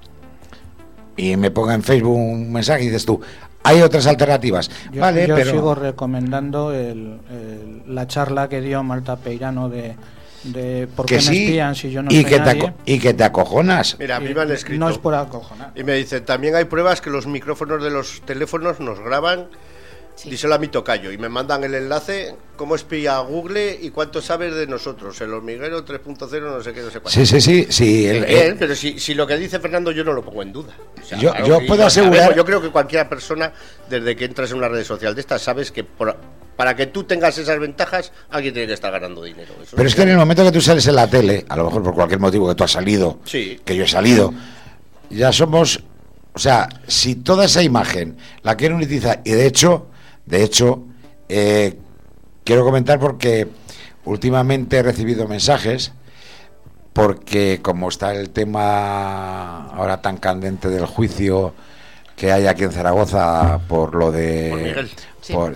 y me ponga en Facebook un mensaje y dices tú, hay otras alternativas, Yo, vale, yo pero sigo recomendando el, el- la charla que dio Marta Peirano de, de por qué que me sí, espían si yo no y soy que te nadie. aco- y que te acojonas. Mira, a mí Y me han escrito. No es por acojonar. Y me dicen, también hay pruebas que los micrófonos de los teléfonos nos graban. Sí. Díselo a mi tocayo y me mandan el enlace, cómo espía Google y cuánto sabes de nosotros, el hormiguero tres punto cero, no sé qué, no sé cuánto. Sí, sí, sí, sí. el- Bien, el- pero si, si lo que dice Fernando yo no lo pongo en duda. O sea, Yo- claro yo que puedo lo asegurar- sabemos. Yo creo que cualquier persona, desde que entras en una red social de estas, sabes que por- para que tú tengas esas ventajas, alguien tiene que estar ganando dinero. Eso Pero es que en el momento que tú sales en la tele, a lo mejor por cualquier motivo que tú has salido, Sí. que yo he salido, ya somos, o sea, si toda esa imagen la quieren utilizar, y de hecho, de hecho, eh, quiero comentar porque últimamente he recibido mensajes, porque como está el tema ahora tan candente del juicio que hay aquí en Zaragoza por lo de... Por Miguel. Sí. por-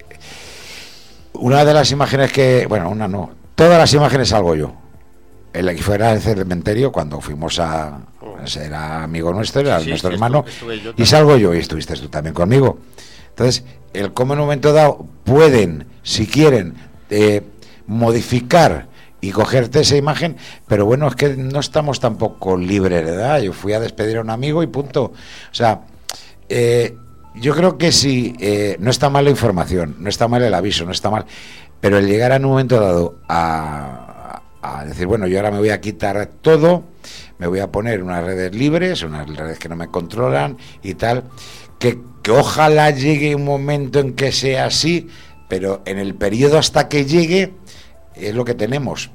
una de las imágenes que, bueno, una no, todas las imágenes salgo yo. El que fuera el cementerio cuando fuimos a, era amigo nuestro, era Sí, sí, nuestro sí, hermano, estuve- estuve yo y también. salgo yo y estuviste tú también conmigo. Entonces, el cómo en un momento dado pueden, si quieren, eh, modificar y cogerte esa imagen, pero bueno, es que no estamos tampoco libres, ¿verdad? Yo fui a despedir a un amigo y punto. O sea, eh, yo creo que sí, eh, no está mal la información, no está mal el aviso, no está mal, pero el llegar en un momento dado a, a decir, bueno, yo ahora me voy a quitar todo, me voy a poner unas redes libres, unas redes que no me controlan y tal, que, que ojalá llegue un momento en que sea así, pero en el periodo hasta que llegue es lo que tenemos.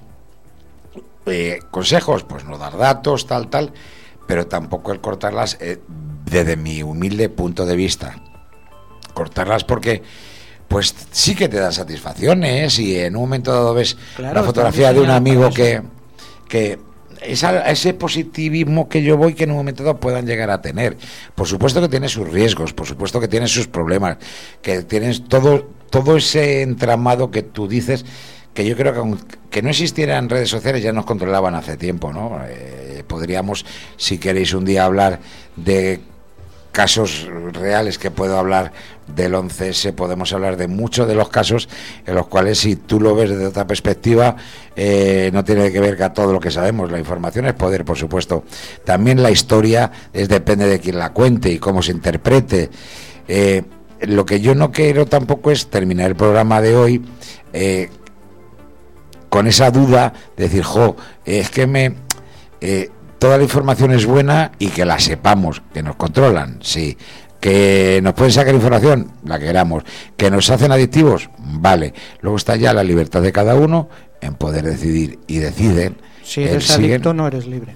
Eh, consejos, pues no dar datos, tal, tal, pero tampoco el cortarlas eh, desde mi humilde punto de vista. Cortarlas porque pues sí que te da satisfacciones y en un momento dado ves Claro, la fotografía están de un amigo diseñadas que, que esa, ese positivismo que yo voy que en un momento dado puedan llegar a tener. Por supuesto que tiene sus riesgos, por supuesto que tiene sus problemas, que tienes todo, todo ese entramado que tú dices, que yo creo que aunque que no existieran redes sociales ya nos controlaban hace tiempo, ¿no? Eh, podríamos, si queréis un día hablar de casos reales, que puedo hablar del once ese, podemos hablar de muchos de los casos en los cuales si tú lo ves desde otra perspectiva eh, no tiene que ver con todo lo que sabemos. La información es poder, por supuesto. También la historia es depende de quién la cuente y cómo se interprete. Eh, lo que yo no quiero tampoco es terminar el programa de hoy eh, con esa duda de decir, jo, es que me... Eh, toda la información es buena y que la sepamos, que nos controlan, sí, que nos pueden sacar información, la queramos, que nos hacen adictivos, vale, luego está ya la libertad de cada uno en poder decidir y deciden Si eres sigue, adicto no eres libre.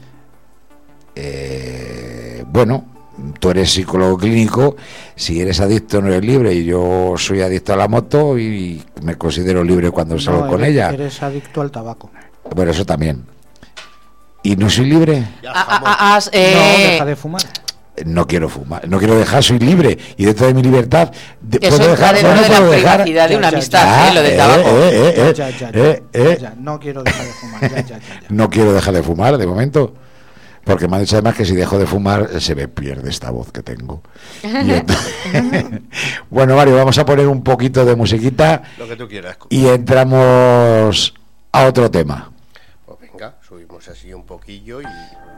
Eh, bueno, tú eres psicólogo clínico, si eres adicto no eres libre, y yo soy adicto a la moto y me considero libre cuando salgo No, con eres, ella. Eres adicto al tabaco. Bueno, eso también. ¿Y no soy libre? Ya, Ah, jamón. ah, ah, has, eh, No, deja de fumar. No quiero fumar, no quiero dejar, soy libre, y dentro de mi libertad de- Eso puedo entra dejar, dentro no, no de la puedo dejar. privacidad de Ya, una ya, amistad, ya. ¿eh? Lo del Eh, tabaco. eh, eh, Ya, eh, ya, ya, eh, ya, eh. ya, no quiero dejar de fumar. Ya, ya, ya, ya. No quiero dejar de fumar de momento, porque me han dicho además que si dejo de fumar se me pierde esta voz que tengo. Y ent- bueno, Mario, vamos a poner un poquito de musiquita Lo que tú quieras. y entramos a otro tema. Pues venga, subimos así un poquillo y...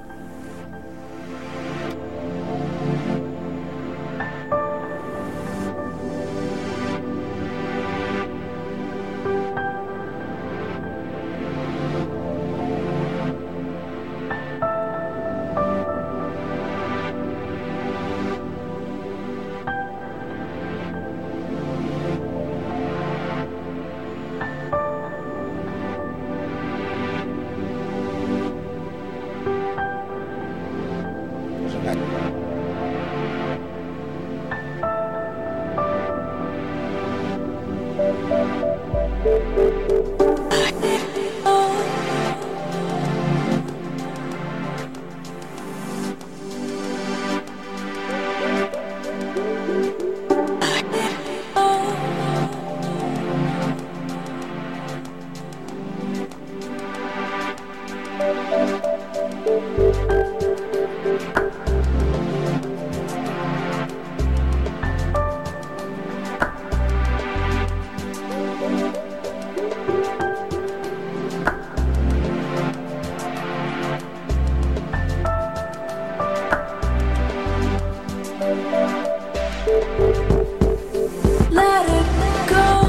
Let it go.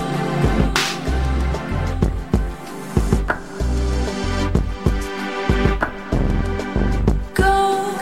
Go.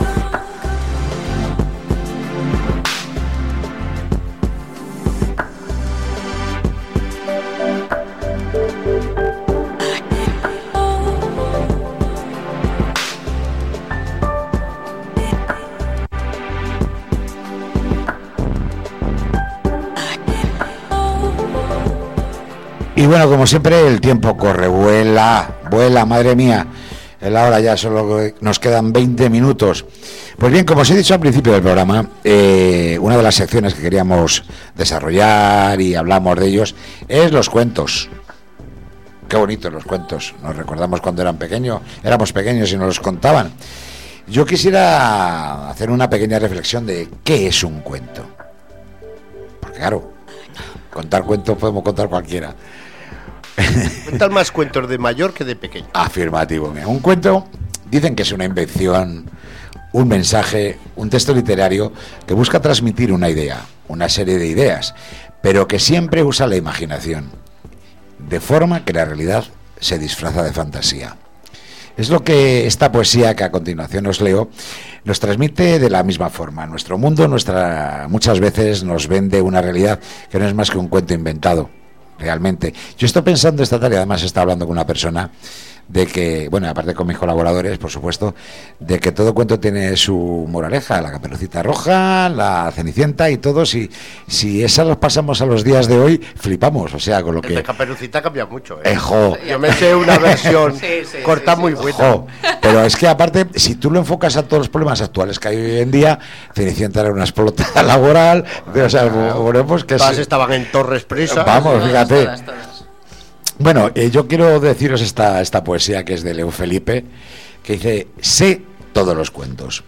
Y bueno, como siempre, el tiempo corre, vuela, vuela, madre mía. En la hora ya solo nos quedan veinte minutos. Pues bien, como os he dicho al principio del programa, eh, una de las secciones que queríamos desarrollar y hablamos de ellos es los cuentos. Qué bonitos los cuentos. Nos recordamos cuando eran pequeños, éramos pequeños y nos los contaban. Yo quisiera hacer una pequeña reflexión de qué es un cuento. Porque claro, contar cuentos podemos contar cualquiera. Cuentan más cuentos de mayor que de pequeño. Afirmativo. Mira, un cuento, dicen que es una invención, un mensaje, un texto literario que busca transmitir una idea, una serie de ideas, pero que siempre usa la imaginación, de forma que la realidad se disfraza de fantasía. Es lo que esta poesía que a continuación os leo nos transmite de la misma forma. Nuestro mundo nuestra, muchas veces nos vende una realidad que no es más que un cuento inventado. Realmente. Yo estoy pensando esta tarde, además está hablando con una persona de que, bueno, aparte con mis colaboradores, por supuesto, de que todo cuento tiene su moraleja, la Caperucita Roja, la Cenicienta y todo. Si, si esas las pasamos a los días de hoy, flipamos, o sea, con lo El que... de Caperucita cambia mucho, ¿eh? Eh, jo, Yo me sé una versión Sí, sí, corta sí, sí. muy buena. jo. Pero es que aparte, si tú lo enfocas a todos los problemas actuales que hay hoy en día, Cenicienta era una explotada laboral, o sea, bueno, pues que Todas sí. estaban en torres presas. Vamos, Todas, fíjate. todas, todas. Bueno, eh, yo quiero deciros esta, esta poesía que es de León Felipe, que dice: sé todos los cuentos.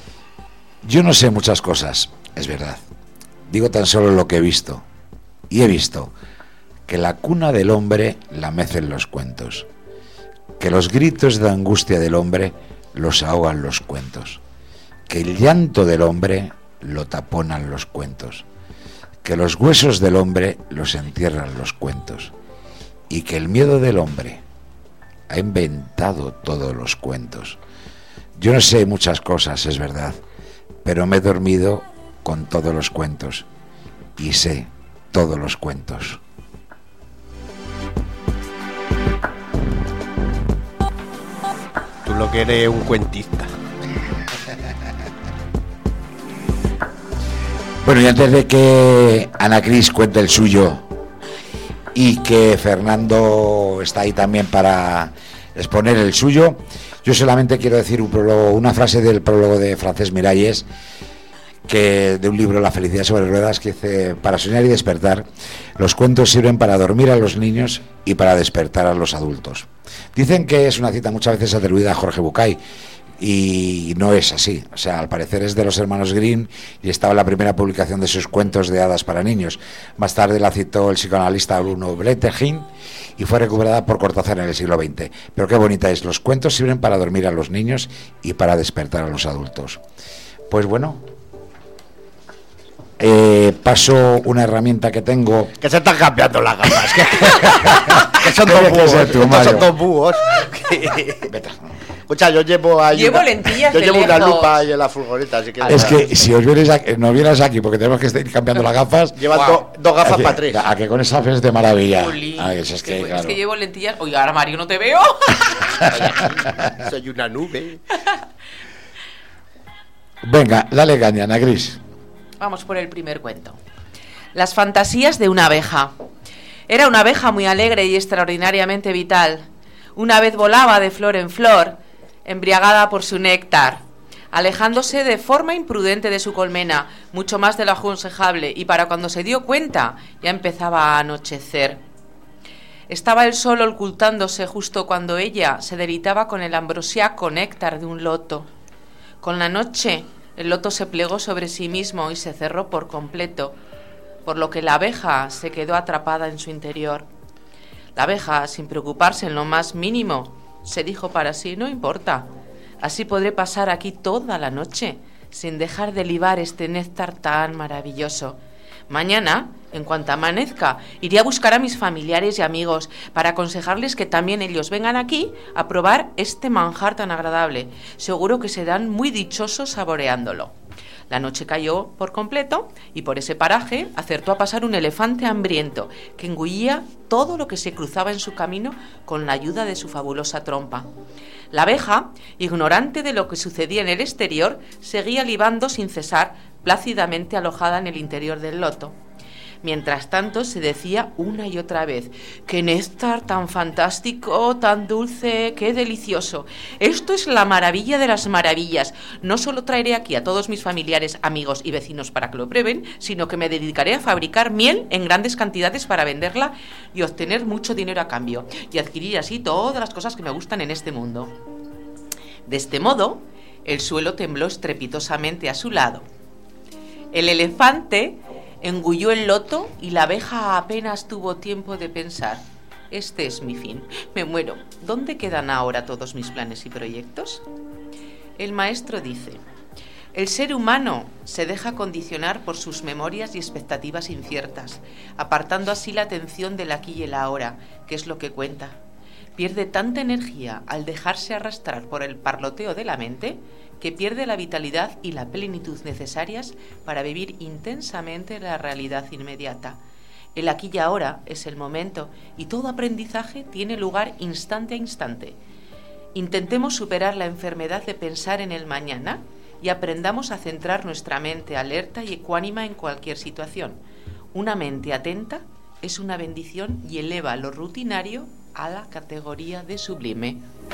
Yo no sé muchas cosas, es verdad. Digo tan solo lo que he visto. Y he visto que la cuna del hombre la mecen los cuentos, que los gritos de angustia del hombre los ahogan los cuentos, que el llanto del hombre lo taponan los cuentos, que los huesos del hombre los entierran los cuentos, y que el miedo del hombre ha inventado todos los cuentos. Yo no sé muchas cosas, es verdad, pero me he dormido con todos los cuentos y sé todos los cuentos. lo que eres un cuentista. Bueno, y antes de que Ana Cris cuente el suyo y que Fernando está ahí también para exponer el suyo, yo solamente quiero decir un prólogo, una frase del prólogo de Francesc Miralles, que de un libro, La felicidad sobre ruedas, que dice: para soñar y despertar, los cuentos sirven para dormir a los niños y para despertar a los adultos. Dicen que es una cita muchas veces atribuida a Jorge Bucay, y no es así. O sea, al parecer es de los hermanos Grimm y estaba en la primera publicación de sus cuentos de hadas para niños. Más tarde la citó el psicoanalista Bruno Brettegin y fue recuperada por Cortázar en el siglo veinte. Pero qué bonita es: los cuentos sirven para dormir a los niños y para despertar a los adultos. Pues bueno, eh, paso una herramienta que tengo. Que se están cambiando las gafas. Que, que son dos búhos. Tú, Estos son dos búhos. Vete. Escucha, yo llevo ahí Llevo una, lentillas yo de llevo una lejos. lupa ahí en la furgoneta, así que Es que si os vienes aquí, no vienes aquí porque tenemos que ir cambiando las gafas. llevan Wow. do- dos gafas a que, para tres. a que con esa ves de maravilla. Jolín, Ah, eso es, que, es, claro. que llevo lentillas. Oiga, ahora Mario, no te veo. Soy una nube. Venga, dale caña, Ana Cris. Vamos por el primer cuento. Las fantasías de una abeja. Era una abeja muy alegre y extraordinariamente vital. Una vez volaba de flor en flor, embriagada por su néctar, alejándose de forma imprudente de su colmena, mucho más de lo aconsejable, y para cuando se dio cuenta ya empezaba a anochecer. Estaba el sol ocultándose justo cuando ella se deleitaba con el ambrosiaco néctar de un loto. Con la noche, el loto se plegó sobre sí mismo y se cerró por completo, por lo que la abeja se quedó atrapada en su interior. La abeja, sin preocuparse en lo más mínimo, se dijo para sí: no importa, así podré pasar aquí toda la noche, sin dejar de libar este néctar tan maravilloso. Mañana, en cuanto amanezca, iré a buscar a mis familiares y amigos para aconsejarles que también ellos vengan aquí a probar este manjar tan agradable. Seguro que serán muy dichosos saboreándolo. La noche cayó por completo y por ese paraje acertó a pasar un elefante hambriento que engullía todo lo que se cruzaba en su camino con la ayuda de su fabulosa trompa. La abeja, ignorante de lo que sucedía en el exterior, seguía libando sin cesar, plácidamente alojada en el interior del loto. Mientras tanto se decía una y otra vez: ¡qué néctar tan fantástico, tan dulce, qué delicioso! Esto es la maravilla de las maravillas. No solo traeré aquí a todos mis familiares, amigos y vecinos para que lo prueben, sino que me dedicaré a fabricar miel en grandes cantidades para venderla y obtener mucho dinero a cambio, y adquirir así todas las cosas que me gustan en este mundo. De este modo, el suelo tembló estrepitosamente a su lado. El elefante engulló el loto y la abeja apenas tuvo tiempo de pensar: este es mi fin, me muero. ¿Dónde quedan ahora todos mis planes y proyectos? El maestro dice: el ser humano se deja condicionar por sus memorias y expectativas inciertas, apartando así la atención del aquí y el ahora, que es lo que cuenta. Pierde tanta energía al dejarse arrastrar por el parloteo de la mente que pierde la vitalidad y la plenitud necesarias para vivir intensamente la realidad inmediata. El aquí y ahora es el momento y todo aprendizaje tiene lugar instante a instante. Intentemos superar la enfermedad de pensar en el mañana y aprendamos a centrar nuestra mente alerta y ecuánima en cualquier situación. Una mente atenta es una bendición y eleva lo rutinario a la categoría de sublime.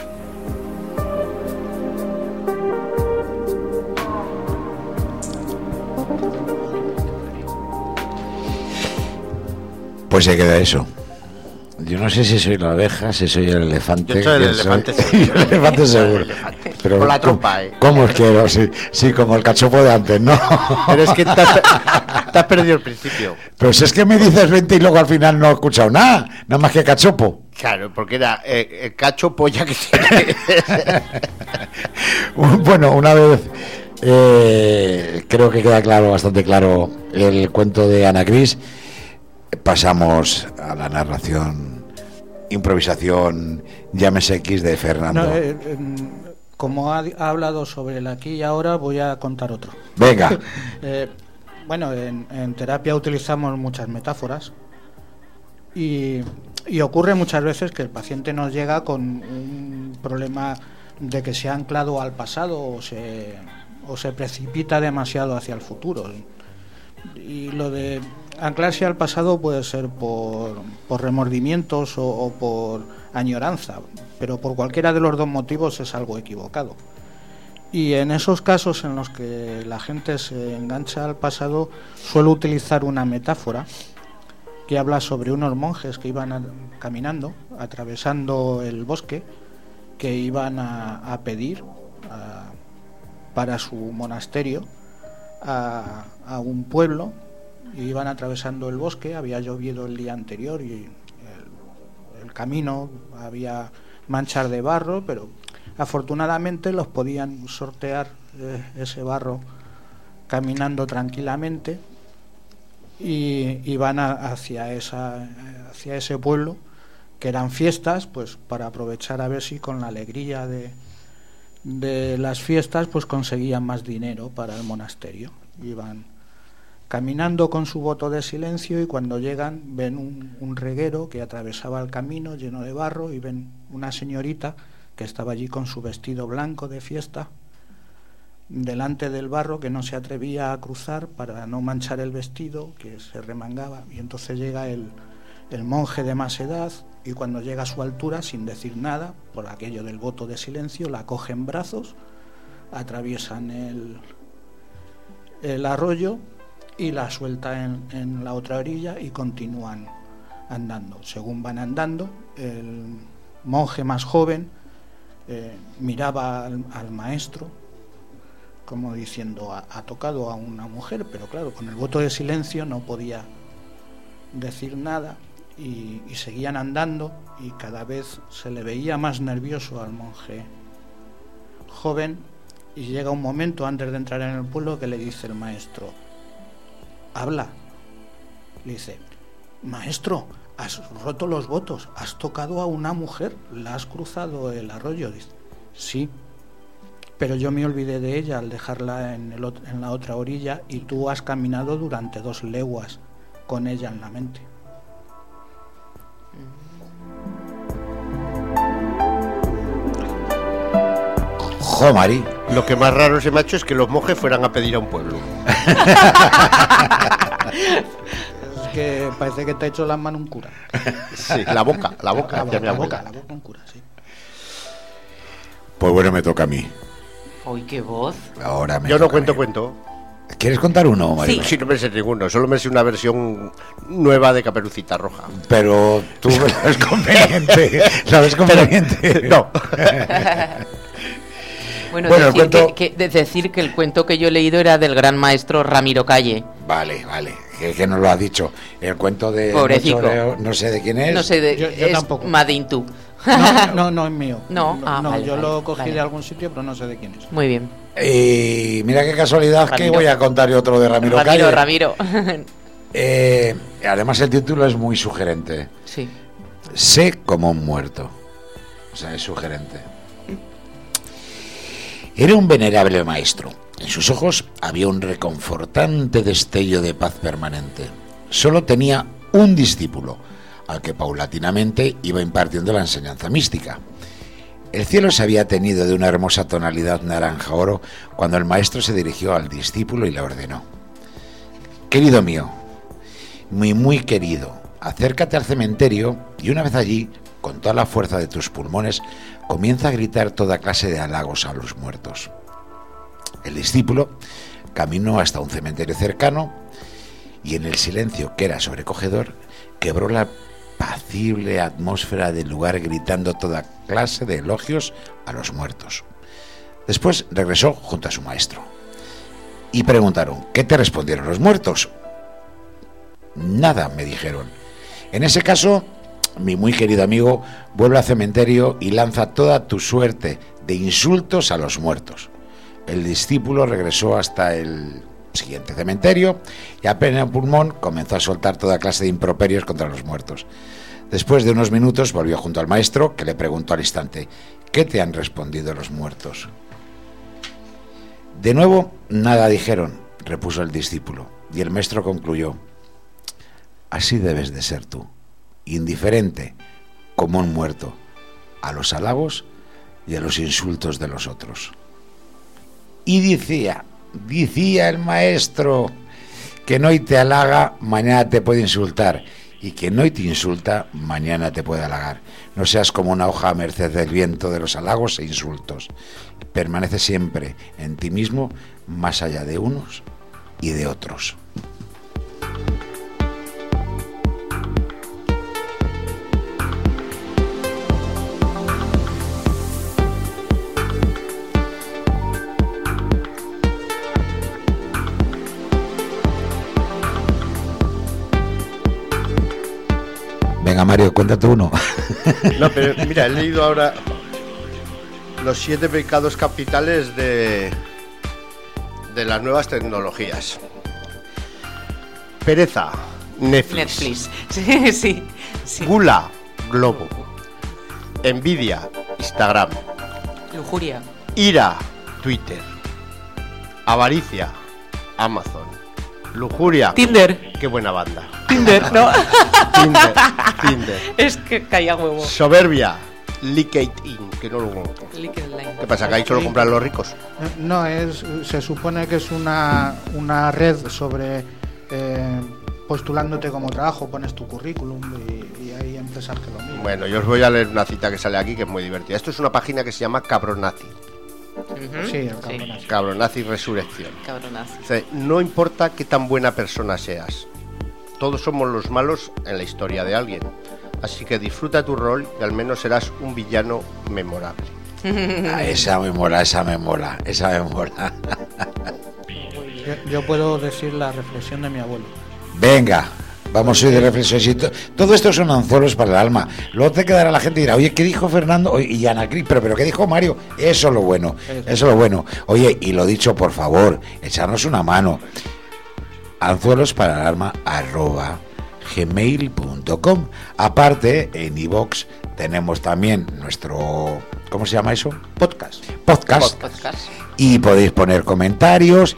Pues se queda eso. Yo no sé si soy la abeja, si soy el elefante. Yo soy el que elefante soy- seguro. el elefante seguro. El elefante. Pero Con la ¿cómo- trompa, ¿eh? ¿Cómo es que no? Sí, sí, como el cachopo de antes, ¿no? Pero es que te has, te has perdido el principio. Pero si es que me dices veinte y luego al final no he escuchado nada, nada más que cachopo. Claro, porque era eh, el cacho polla que tiene. Bueno, una vez eh, creo que queda claro, bastante claro el cuento de Ana Cris, pasamos a la narración, improvisación, llámese X de Fernando. No, eh, eh, como ha, ha hablado sobre el aquí y ahora, voy a contar otro. Venga. Eh, bueno, en, en terapia utilizamos muchas metáforas y, y ocurre muchas veces que el paciente nos llega con un problema de que se ha anclado al pasado o se, o se precipita demasiado hacia el futuro. Y lo de anclarse al pasado puede ser por, por remordimientos o, o por añoranza, pero por cualquiera de los dos motivos es algo equivocado. Y en esos casos en los que la gente se engancha al pasado, suelo utilizar una metáfora que habla sobre unos monjes que iban a, caminando, atravesando el bosque, que iban a, a pedir a, para su monasterio a, a un pueblo, y iban atravesando el bosque. Había llovido el día anterior y el, el camino había manchas de barro, pero afortunadamente los podían sortear eh, ese barro caminando tranquilamente, y iban a, hacia esa hacia ese pueblo, que eran fiestas, pues para aprovechar a ver si con la alegría de, de las fiestas pues conseguían más dinero para el monasterio. Iban caminando con su voto de silencio, y cuando llegan ven un, un reguero que atravesaba el camino lleno de barro, y ven una señorita que estaba allí con su vestido blanco de fiesta delante del barro, que no se atrevía a cruzar para no manchar el vestido, que se remangaba. Y entonces llega el, el monje de más edad, y cuando llega a su altura, sin decir nada, por aquello del voto de silencio, la coge en brazos, atraviesan el, el arroyo y la suelta en, en la otra orilla, y continúan andando. Según van andando, el monje más joven eh, miraba al, al maestro como diciendo: ha, ha tocado a una mujer, pero claro, con el voto de silencio no podía decir nada, y, y seguían andando, y cada vez se le veía más nervioso al monje joven, y llega un momento antes de entrar en el pueblo que le dice el maestro: habla. Le dice: maestro, has roto los votos, has tocado a una mujer, la has cruzado el arroyo. Dice: sí, pero yo me olvidé de ella al dejarla en, el, en la otra orilla, y tú has caminado durante dos leguas con ella en la mente. Jo, Mari. Lo que más raro se me ha hecho es que los monjes fueran a pedir a un pueblo. Es que parece que te ha hecho las manos un cura. Sí, la boca, la boca, la, hacia mi la abuela. boca, la boca un cura, sí. Pues bueno, me toca a mí. Uy, qué voz. Ahora me Yo no toca a cuento mí. cuento. ¿Quieres contar uno, Mari? Sí, no me sé ninguno, solo me sé una versión nueva de Caperucita Roja. Pero tú lo ves conveniente. ¿Lo ves conveniente? No. Bueno, Bueno, el decir, cuento- que, que- de decir que el cuento que yo he leído era del gran maestro Ramiro Calle. Vale, vale. Que, que nos lo ha dicho. El cuento de... Pobrecico. Mochoreo, no sé de quién es. No sé, de, Yo- yo es tampoco. Madin tú. No, no, no es mío. No, ah, vale, yo vale, lo cogí vale. de algún sitio, pero no sé de quién es. Muy bien. Y mira qué casualidad que Ramiro. voy a contar yo otro de Ramiro, Ramiro, Calle. Ramiro. Eh, además el título es muy sugerente. Sí. Sé como un muerto. O sea, es sugerente. Era un venerable maestro. En sus ojos había un reconfortante destello de paz permanente. Solo tenía un discípulo, al que paulatinamente iba impartiendo la enseñanza mística. El cielo se había teñido de una hermosa tonalidad naranja-oro cuando el maestro se dirigió al discípulo y le ordenó: querido mío, muy muy querido, acércate al cementerio y una vez allí, con toda la fuerza de tus pulmones, comienza a gritar toda clase de halagos a los muertos. El discípulo caminó hasta un cementerio cercano y en el silencio, que era sobrecogedor, quebró la apacible atmósfera del lugar gritando toda clase de elogios a los muertos. Después regresó junto a su maestro y preguntaron: ¿qué te respondieron los muertos? Nada, me dijeron. En ese caso, mi muy querido amigo, vuelve al cementerio y lanza toda tu suerte de insultos a los muertos. El discípulo regresó hasta el siguiente cementerio y a pleno pulmón comenzó a soltar toda clase de improperios contra los muertos. Después de unos minutos volvió junto al maestro, que le preguntó al instante: ¿qué te han respondido los muertos? De nuevo, nada dijeron, repuso el discípulo, y el maestro concluyó: así debes de ser tú, indiferente como un muerto a los halagos y de los insultos de los otros. Y decía, decía el maestro, que no te halaga, mañana te puede insultar, y que no te insulta, mañana te puede halagar. No seas como una hoja a merced del viento de los halagos e insultos. Permanece siempre en ti mismo, más allá de unos y de otros. Venga, Mario, cuéntate uno. No, pero mira, he leído ahora los siete pecados capitales de, de las nuevas tecnologías. Pereza, Netflix. Netflix. Sí, sí, sí. Gula, Globo. Envidia, Instagram. Lujuria. Ira, Twitter. Avaricia, Amazon. Lujuria. Tinder. Qué buena banda. Tinder, ¿no? Tinder, Tinder. Es que caía huevo. Soberbia, LinkedIn, que no lo... LinkedIn. ¿Qué pasa? ¿Que ahí solo compran los ricos? No, es, se supone que es una, una red sobre eh, postulándote como trabajo, pones tu currículum y, y hay empresas que lo miran. Bueno, yo os voy a leer una cita que sale aquí que es muy divertida. Esto es una página que se llama Cabronazi. Uh-huh. Sí, el cabronazi. Sí. Cabronazi Resurrección. Cabronazi. Dice, no importa qué tan buena persona seas, todos somos los malos en la historia de alguien. Así que disfruta tu rol y al menos serás un villano memorable. Ah, esa me mola, esa me mola, esa me mola. Yo, yo puedo decir la reflexión de mi abuelo. Venga, vamos hoy de reflexión. Todo esto son anzuelos para el alma. Luego te quedará la gente y dirá, oye, ¿qué dijo Fernando? Y Ana Cris, pero, pero ¿qué dijo Mario? Eso es lo bueno, eso es lo bueno. Oye, y lo dicho, por favor, echarnos una mano. Anzuelos para el alma arroba gmail punto com. Aparte, en iVoox tenemos también nuestro, ¿cómo se llama eso? Podcast. Podcast. Podcast. Y podéis poner comentarios.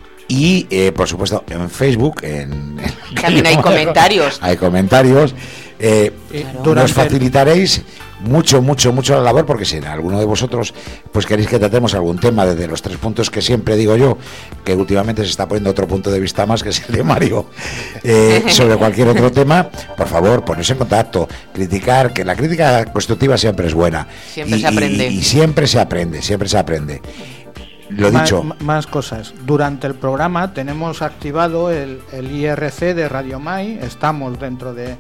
Y, eh, por supuesto, en Facebook en, en También hay comentarios. Hay comentarios. Eh, Claro. Nos facilitaréis mucho, mucho, mucho la labor, porque si alguno de vosotros pues queréis que tratemos algún tema desde los tres puntos que siempre digo yo, que últimamente se está poniendo otro punto de vista más, que es el de Mario, eh, sobre cualquier otro tema, por favor, poneros en contacto, criticar, que la crítica constructiva siempre es buena. Siempre y, se aprende. Y, y siempre se aprende, siempre se aprende. Lo Más, dicho. más cosas. Durante el programa tenemos activado el, el I R C de Radio Mai. Estamos dentro de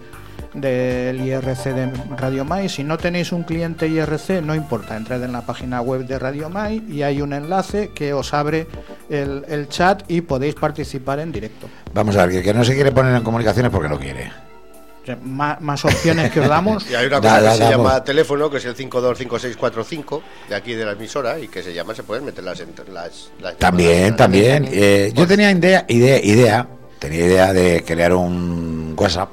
del I R C de Radio Mai. Si no tenéis un cliente I R C, no importa, entrad en la página web de Radio Mai y hay un enlace que os abre el, el chat y podéis participar en directo. Vamos a ver, que el que no se quiere poner en comunicaciones porque no quiere. O sea, más, más opciones que os damos. Y hay una Da, cosa da, que se da, llama por- teléfono, que es el cinco dos cinco seis cuatro cinco de aquí de la emisora, y que se llama, se pueden meter las, entre las, las También, llamadas. también. también. Eh, yo Pues- tenía idea, idea, idea, tenía idea de crear un WhatsApp,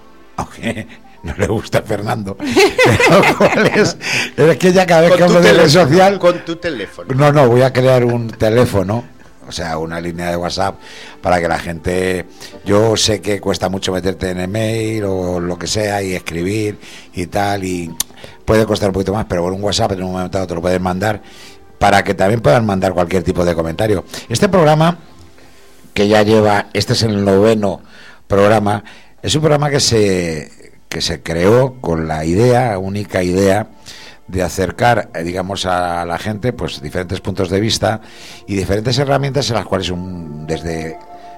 aunque no le gusta a Fernando. Pero ¿cuál es? Es que ya cada vez Con que tu hablo de red teléfono, social, con tu teléfono. no, no, voy a crear un teléfono, o sea, una línea de WhatsApp para que la gente, yo sé que cuesta mucho meterte en el mail o lo que sea y escribir y tal, y puede costar un poquito más, pero por un WhatsApp en un momento dado te lo pueden mandar para que también puedan mandar cualquier tipo de comentario. Este programa, que ya lleva, este es el noveno programa, es un programa que se que se creó con la idea, única idea, de acercar, eh, digamos, a la gente pues diferentes puntos de vista y diferentes herramientas en las cuales un, desde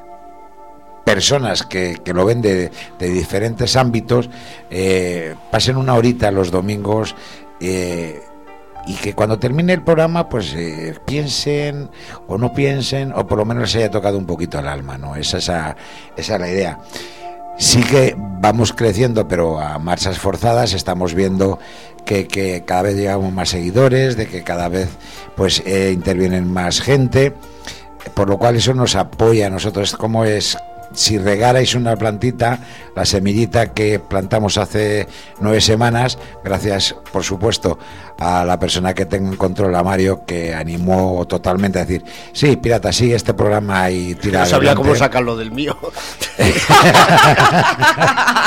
personas que, que lo ven de, de diferentes ámbitos eh, pasen una horita los domingos eh, y que cuando termine el programa pues eh, piensen o no piensen o por lo menos les haya tocado un poquito el alma, ¿no? Esa, esa, esa es la idea. Sí que vamos creciendo, pero a marchas forzadas. Estamos viendo que, que cada vez llegamos más seguidores, de que cada vez pues eh, intervienen más gente, por lo cual eso nos apoya a nosotros. Como es, si regarais una plantita, la semillita que plantamos hace nueve semanas, gracias por supuesto a la persona que tengo en control, a Mario, que animó totalmente a decir, sí, pirata, sigue este programa y tira No sabía adelante. cómo sacarlo del mío.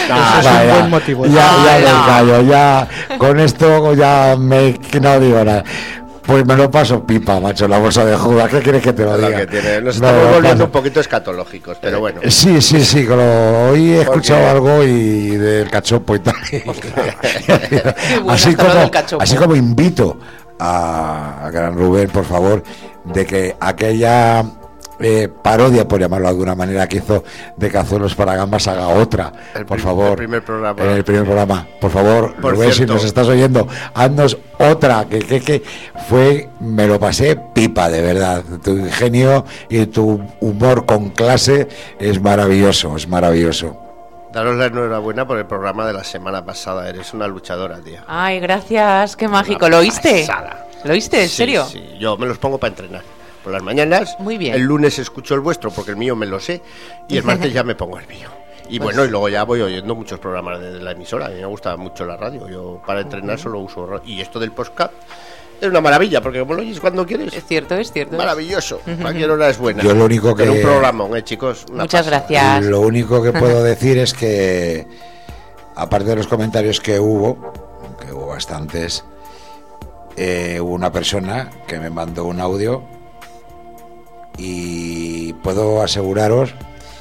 Ese es un buen motivo. Ya, ya Ah, me no. callo, ya con esto ya me que no digo nada. Pues me lo paso pipa, macho, la bolsa de Judas. ¿Qué quieres que te lo Lo diga? que tiene. Nos Me estamos lo volviendo paso. un poquito escatológicos, pero bueno. Sí, sí, sí, con lo- hoy he Porque- escuchado algo y del cachopo y tal. bueno así, está lo como, del cachopo. así como invito a, a Gran Rubén, por favor, de que aquella eh, parodia, por llamarlo de alguna manera, que hizo de Cazuelos para Gambas, haga otra, El por prim- favor. el primer programa. En el primer programa. Por favor, Por Rubén, si cierto. nos estás oyendo, haznos otra, que, que, que fue, me lo pasé pipa, de verdad. Tu ingenio y tu humor con clase es maravilloso, es maravilloso. Daros la enhorabuena por el programa de la semana pasada. Eres una luchadora, tío. Ay, gracias, qué mágico. Una ¿Lo oíste? pasada. ¿Lo oíste? ¿En Sí, serio? Sí, yo me los pongo para entrenar. Por las mañanas. Muy bien. El lunes escucho el vuestro porque el mío me lo sé. Y el martes ya me pongo el mío. Y bueno, y luego ya voy oyendo muchos programas de la emisora. A mí me gusta mucho la radio. Yo para entrenar solo uso radio. Y esto del podcast es una maravilla porque como lo oyes cuando quieres. Es cierto, es cierto. Maravilloso. Cualquier hora es buena. Yo lo único que- Pero un programón, eh, chicos. Una Muchas pasada. gracias. Lo único que puedo decir es que, aparte de los comentarios que hubo, que hubo bastantes, eh, hubo una persona que me mandó un audio y puedo aseguraros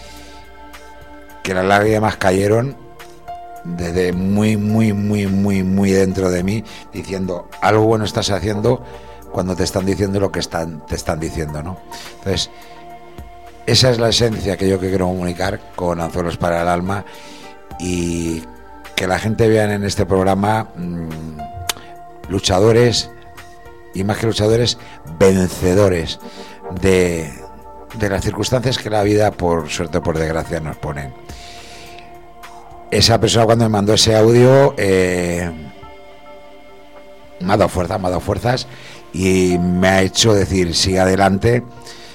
que las lágrimas cayeron desde muy, muy, muy, muy, muy dentro de mí, diciendo, algo bueno estás haciendo cuando te están diciendo lo que están, te están diciendo, ¿no? Entonces, esa es la esencia que yo que quiero comunicar con Anzuelos para el Alma, y que la gente vea en este programa mmm, luchadores, y más que luchadores, vencedores de, de las circunstancias que la vida, por suerte o por desgracia, nos ponen. Esa persona, cuando me mandó ese audio, eh, me ha dado fuerza, me ha dado fuerzas y me ha hecho decir, sigue adelante,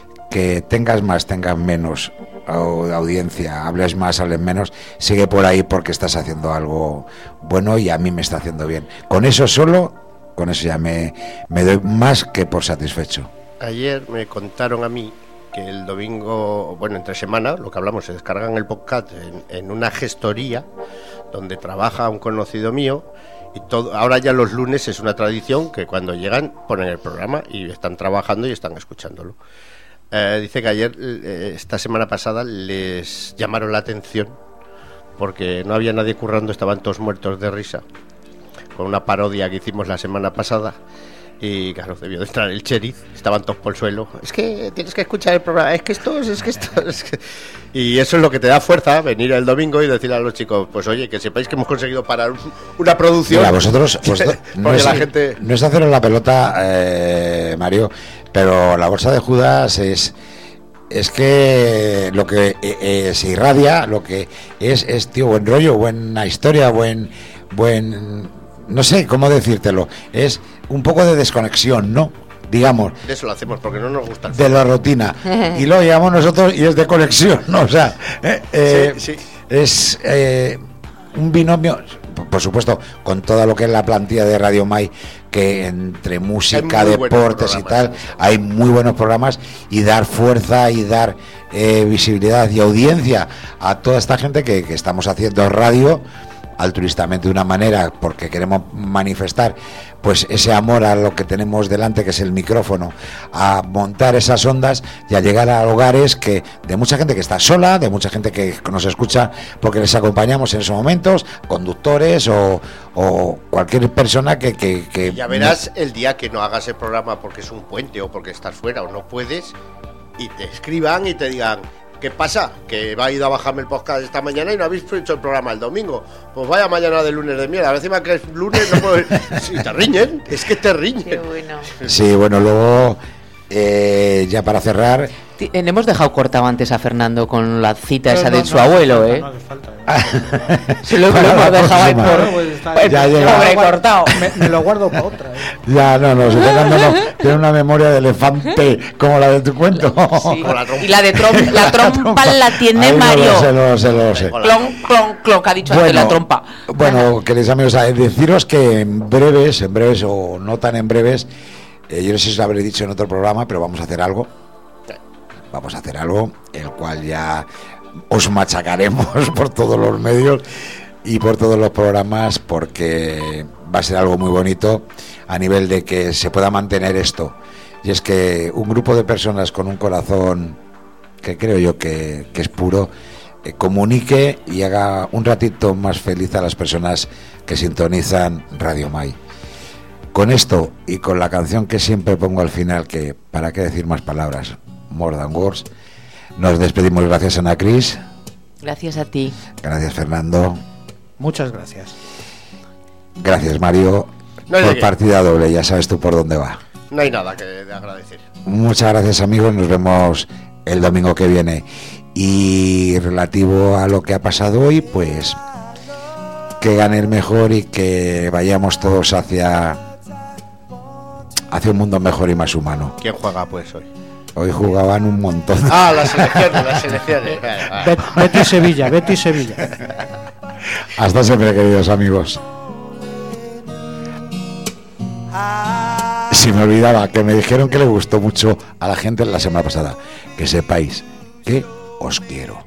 que tengas más, tengas menos au- audiencia, hables más, hables menos, sigue por ahí porque estás haciendo algo bueno y a mí me está haciendo bien. Con eso solo, con eso ya me, me doy más que por satisfecho. Ayer me contaron a mí que el domingo, bueno, entre semana, lo que hablamos, se descargan el podcast en, en una gestoría donde trabaja un conocido mío, y todo, ahora ya los lunes es una tradición que cuando llegan ponen el programa y están trabajando y están escuchándolo. Eh, dice que ayer, eh, esta semana pasada, les llamaron la atención porque no había nadie currando, estaban todos muertos de risa con una parodia que hicimos la semana pasada. Y claro, debió de entrar el sheriff, estaban todos por el suelo. Es que tienes que escuchar el programa, es que esto es que esto es que... Y eso es lo que te da fuerza, venir el domingo y decirle a los chicos, pues oye, que sepáis que hemos conseguido parar un- una producción. Mira, vosotros, vosotros no, porque es, la gente... no es haceros la pelota, eh, Mario, pero la bolsa de Judas es es que lo que eh, eh, se irradia, lo que es es tío, buen rollo, buena historia, buen buen no sé cómo decírtelo, es un poco de desconexión, ¿no? Digamos, De eso lo hacemos porque no nos gusta el de la rutina, y lo llamamos nosotros y es de conexión, ¿no? O sea, eh, eh, Sí, sí. es eh, un binomio, por- por supuesto, con todo lo que es la plantilla de Radio Mai, que entre música, Hay muy buenos deportes y tal, programas. hay muy buenos programas, y dar fuerza y dar eh, visibilidad y audiencia a toda esta gente que, que estamos haciendo radio altruistamente de una manera, porque queremos manifestar pues ese amor a lo que tenemos delante, que es el micrófono, a montar esas ondas y a llegar a hogares que de mucha gente que está sola, de mucha gente que nos escucha porque les acompañamos en esos momentos, conductores o, o cualquier persona que, que, que Ya verás el día que no hagas el programa porque es un puente o porque estás fuera o no puedes, y te escriban y te digan, ¿qué pasa? Que va a ir a bajarme el podcast esta mañana y no habéis hecho el programa el domingo. Pues vaya mañana de lunes de mierda. A ver encima que es lunes no puedo... Sí, te riñen, es que te Qué riñen. bueno. Sí, bueno, luego eh, ya para cerrar, Ti- Le hemos dejado cortado antes a Fernando con la cita No, esa no, de no su hace abuelo, falta, ¿eh? no hace falta, ¿eh? Se lo, lo Para la hemos dejado ahí próxima. por... Pues está- pues, Ya llega. pobre, Guardo- cortado. Me, me lo guardo para otra, ¿eh? ya no, no, se Fernando no, tiene una memoria de elefante como la de tu cuento. Sí. Con la trompa. Y la de trom- la trompa la tiene Ahí no Mario. lo sé, lo sé, lo sé. Con la- Clon, clon, clon, que ha dicho antes la trompa. Bueno, queridos amigos, a deciros que en breves, en breves o no tan en breves, eh, yo no sé si os lo habré dicho en otro programa, pero vamos a hacer algo. Vamos a hacer algo, el cual ya os machacaremos por todos los medios y por todos los programas, porque va a ser algo muy bonito a nivel de que se pueda mantener esto. Y es que un grupo de personas con un corazón que creo yo que, que es puro, eh, comunique y haga un ratito más feliz a las personas que sintonizan Radio Mai. Con esto y con la canción que siempre pongo al final, que para qué decir más palabras, More Than Words, nos despedimos. Gracias, Ana Cris. Gracias a ti. Gracias, Fernando. Muchas gracias. Gracias, Mario. No hay por de qué. partida doble, ya sabes tú por dónde va. No hay nada que de agradecer. Muchas gracias, amigos. Nos vemos el domingo que viene. Y relativo a lo que ha pasado hoy, pues que gane el mejor y que vayamos todos hacia hacia un mundo mejor y más humano. ¿Quién juega pues hoy? Hoy jugaban un montón. Ah, las selecciones, las selecciones. Vale, vale. Bet- Betis Sevilla, Betis Sevilla. Hasta siempre, queridos amigos. Si me olvidaba, que me dijeron que le gustó mucho a la gente la semana pasada. Que sepáis que os quiero.